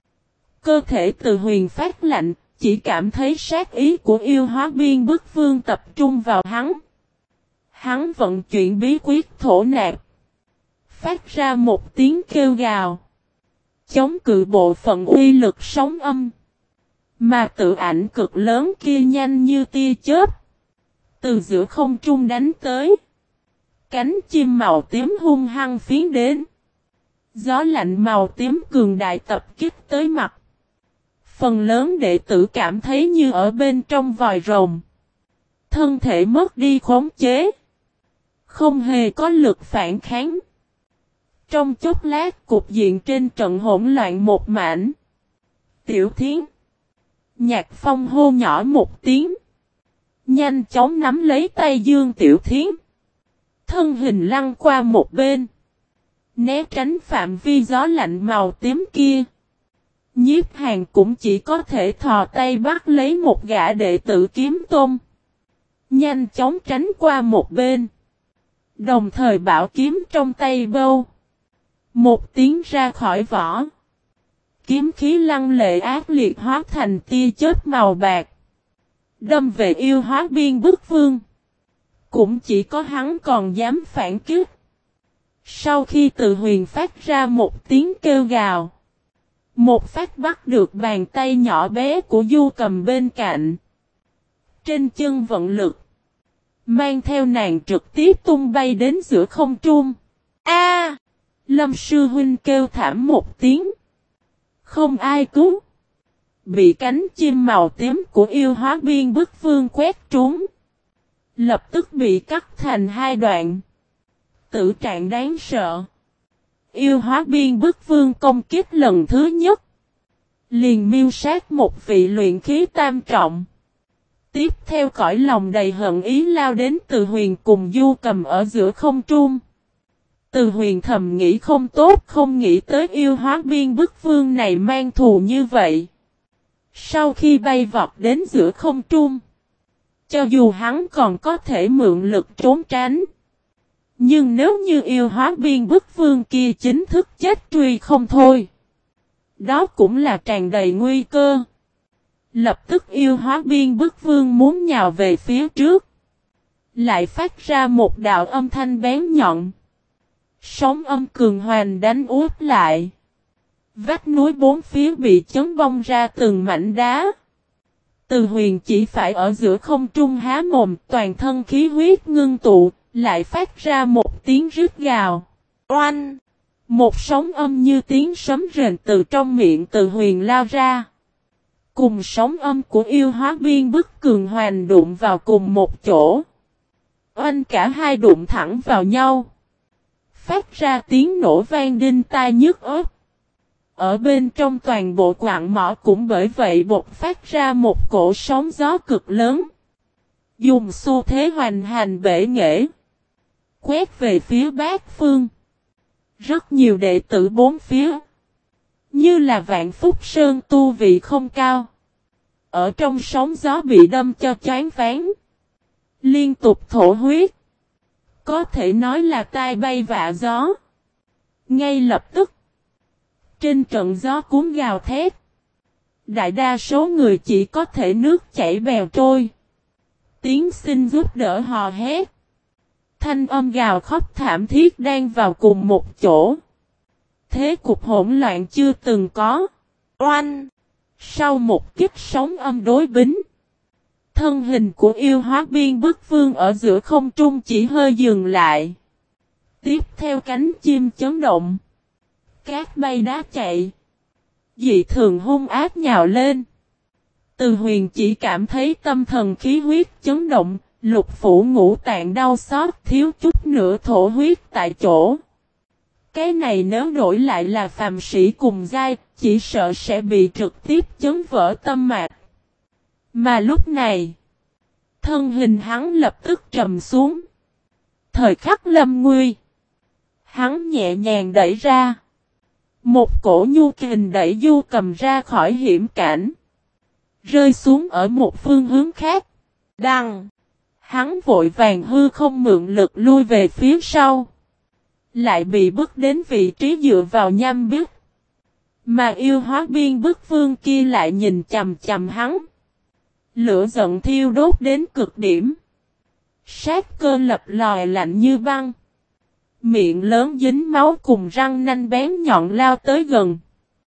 Cơ thể Từ Huyền phát lạnh, chỉ cảm thấy sát ý của yêu hóa Biên Bức Vương tập trung vào hắn. Hắn vận chuyển bí quyết thổ nạp, phát ra một tiếng kêu gào, chống cự bộ phận uy lực sóng âm. Mà tự ảnh cực lớn kia nhanh như tia chớp, từ giữa không trung đánh tới. Cánh chim màu tím hung hăng phiến đến. Gió lạnh màu tím cường đại tập kích tới mặt. Phần lớn đệ tử cảm thấy như ở bên trong vòi rồng. Thân thể mất đi khống chế, không hề có lực phản kháng. Trong chốc lát cục diện trên trận hỗn loạn một mảnh. Tiểu Thiến, Nhạc Phong hô nhỏ một tiếng, nhanh chóng nắm lấy tay Dương Tiểu Thiến, thân hình lăn qua một bên, né tránh phạm vi gió lạnh màu tím kia. Nhiếp Hàn cũng chỉ có thể thò tay bắt lấy một gã đệ tử kiếm tôn, nhanh chóng tránh qua một bên, đồng thời bảo kiếm trong tay bâu một tiếng ra khỏi vỏ. Kiếm khí lăng lệ ác liệt hóa thành tia chớp màu bạc, đâm về yêu hóa Biên Bức Vương. Cũng chỉ có hắn còn dám phản kích. Sau khi Từ Huyền phát ra một tiếng kêu gào, một phát bắt được bàn tay nhỏ bé của Du Cầm bên cạnh, trên chân vận lực, mang theo nàng trực tiếp tung bay đến giữa không trung. A! Lâm sư huynh kêu thảm một tiếng. Không ai cứu. Bị cánh chim màu tím của yêu hóa Biên Bức Vương quét trúng, lập tức bị cắt thành hai đoạn. Tử trạng đáng sợ. Yêu hóa Biên Bức Vương công kích lần thứ nhất, liền miêu sát một vị luyện khí tam trọng. Tiếp theo cõi lòng đầy hận ý lao đến Từ Huyền cùng Du Cầm ở giữa không trung. Từ Huyền thầm nghĩ không tốt, không nghĩ tới yêu hóa Biên Bức Vương này mang thù như vậy. Sau khi bay vọt đến giữa không trung, cho dù hắn còn có thể mượn lực trốn tránh, nhưng nếu như yêu hóa Biên Bức Vương kia chính thức chết truy không thôi, đó cũng là tràn đầy nguy cơ. Lập tức yêu hóa Biên Bức Vương muốn nhào về phía trước, lại phát ra một đạo âm thanh bén nhọn. Sóng âm cường hoành đánh úp lại. Vách núi bốn phía bị chấn bong ra từng mảnh đá. Từ Huyền chỉ phải ở giữa không trung há mồm, toàn thân khí huyết ngưng tụ, lại phát ra một tiếng rít gào. Oanh! Một sóng âm như tiếng sấm rền từ trong miệng Từ Huyền lao ra. Cùng sóng âm của yêu hóa Biên Bức cường hoành đụng vào cùng một chỗ. Oanh, cả hai đụng thẳng vào nhau, phát ra tiếng nổ vang đinh tai nhức óc. Ở bên trong toàn bộ quặng mỏ cũng bởi vậy bộc phát ra một cổ sóng gió cực lớn, dùng xu thế hoành hành bể nghệ, quét về phía bát phương. Rất nhiều đệ tử bốn phía, như là Vạn Phúc Sơn tu vị không cao, ở trong sóng gió bị đâm cho choáng váng, liên tục thổ huyết. Có thể nói là tai bay vạ gió. Ngay lập tức, trên trận gió cuốn gào thét, đại đa số người chỉ có thể nước chảy bèo trôi, tiếng xin giúp đỡ hò hét, thanh âm gào khóc thảm thiết đang vào cùng một chỗ. Thế cục hỗn loạn chưa từng có. Oanh! Sau một kích sóng âm đối bính, thân hình của yêu hóa Biên Bức Vương ở giữa không trung chỉ hơi dừng lại. Tiếp theo cánh chim chấn động, cát bay đá chạy, dị thường hung ác nhào lên. Từ Huyền chỉ cảm thấy tâm thần khí huyết chấn động, lục phủ ngũ tạng đau xót, thiếu chút nữa thổ huyết tại chỗ. Cái này nếu đổi lại là phàm sĩ cùng giai, chỉ sợ sẽ bị trực tiếp chấn vỡ tâm mạch. Mà lúc này, thân hình hắn lập tức trầm xuống. Thời khắc lâm nguy, hắn nhẹ nhàng đẩy ra. Một cổ nhu kình đẩy Du Cầm ra khỏi hiểm cảnh, rơi xuống ở một phương hướng khác. Đăng, hắn vội vàng hư không mượn lực lui về phía sau. Lại bị bước đến vị trí dựa vào nham biết. Mà yêu hóa biên bức vương kia lại nhìn chầm chầm hắn. Lửa giận thiêu đốt đến cực điểm. Sát cơ lập lòi lạnh như băng. Miệng lớn dính máu cùng răng nanh bén nhọn lao tới gần.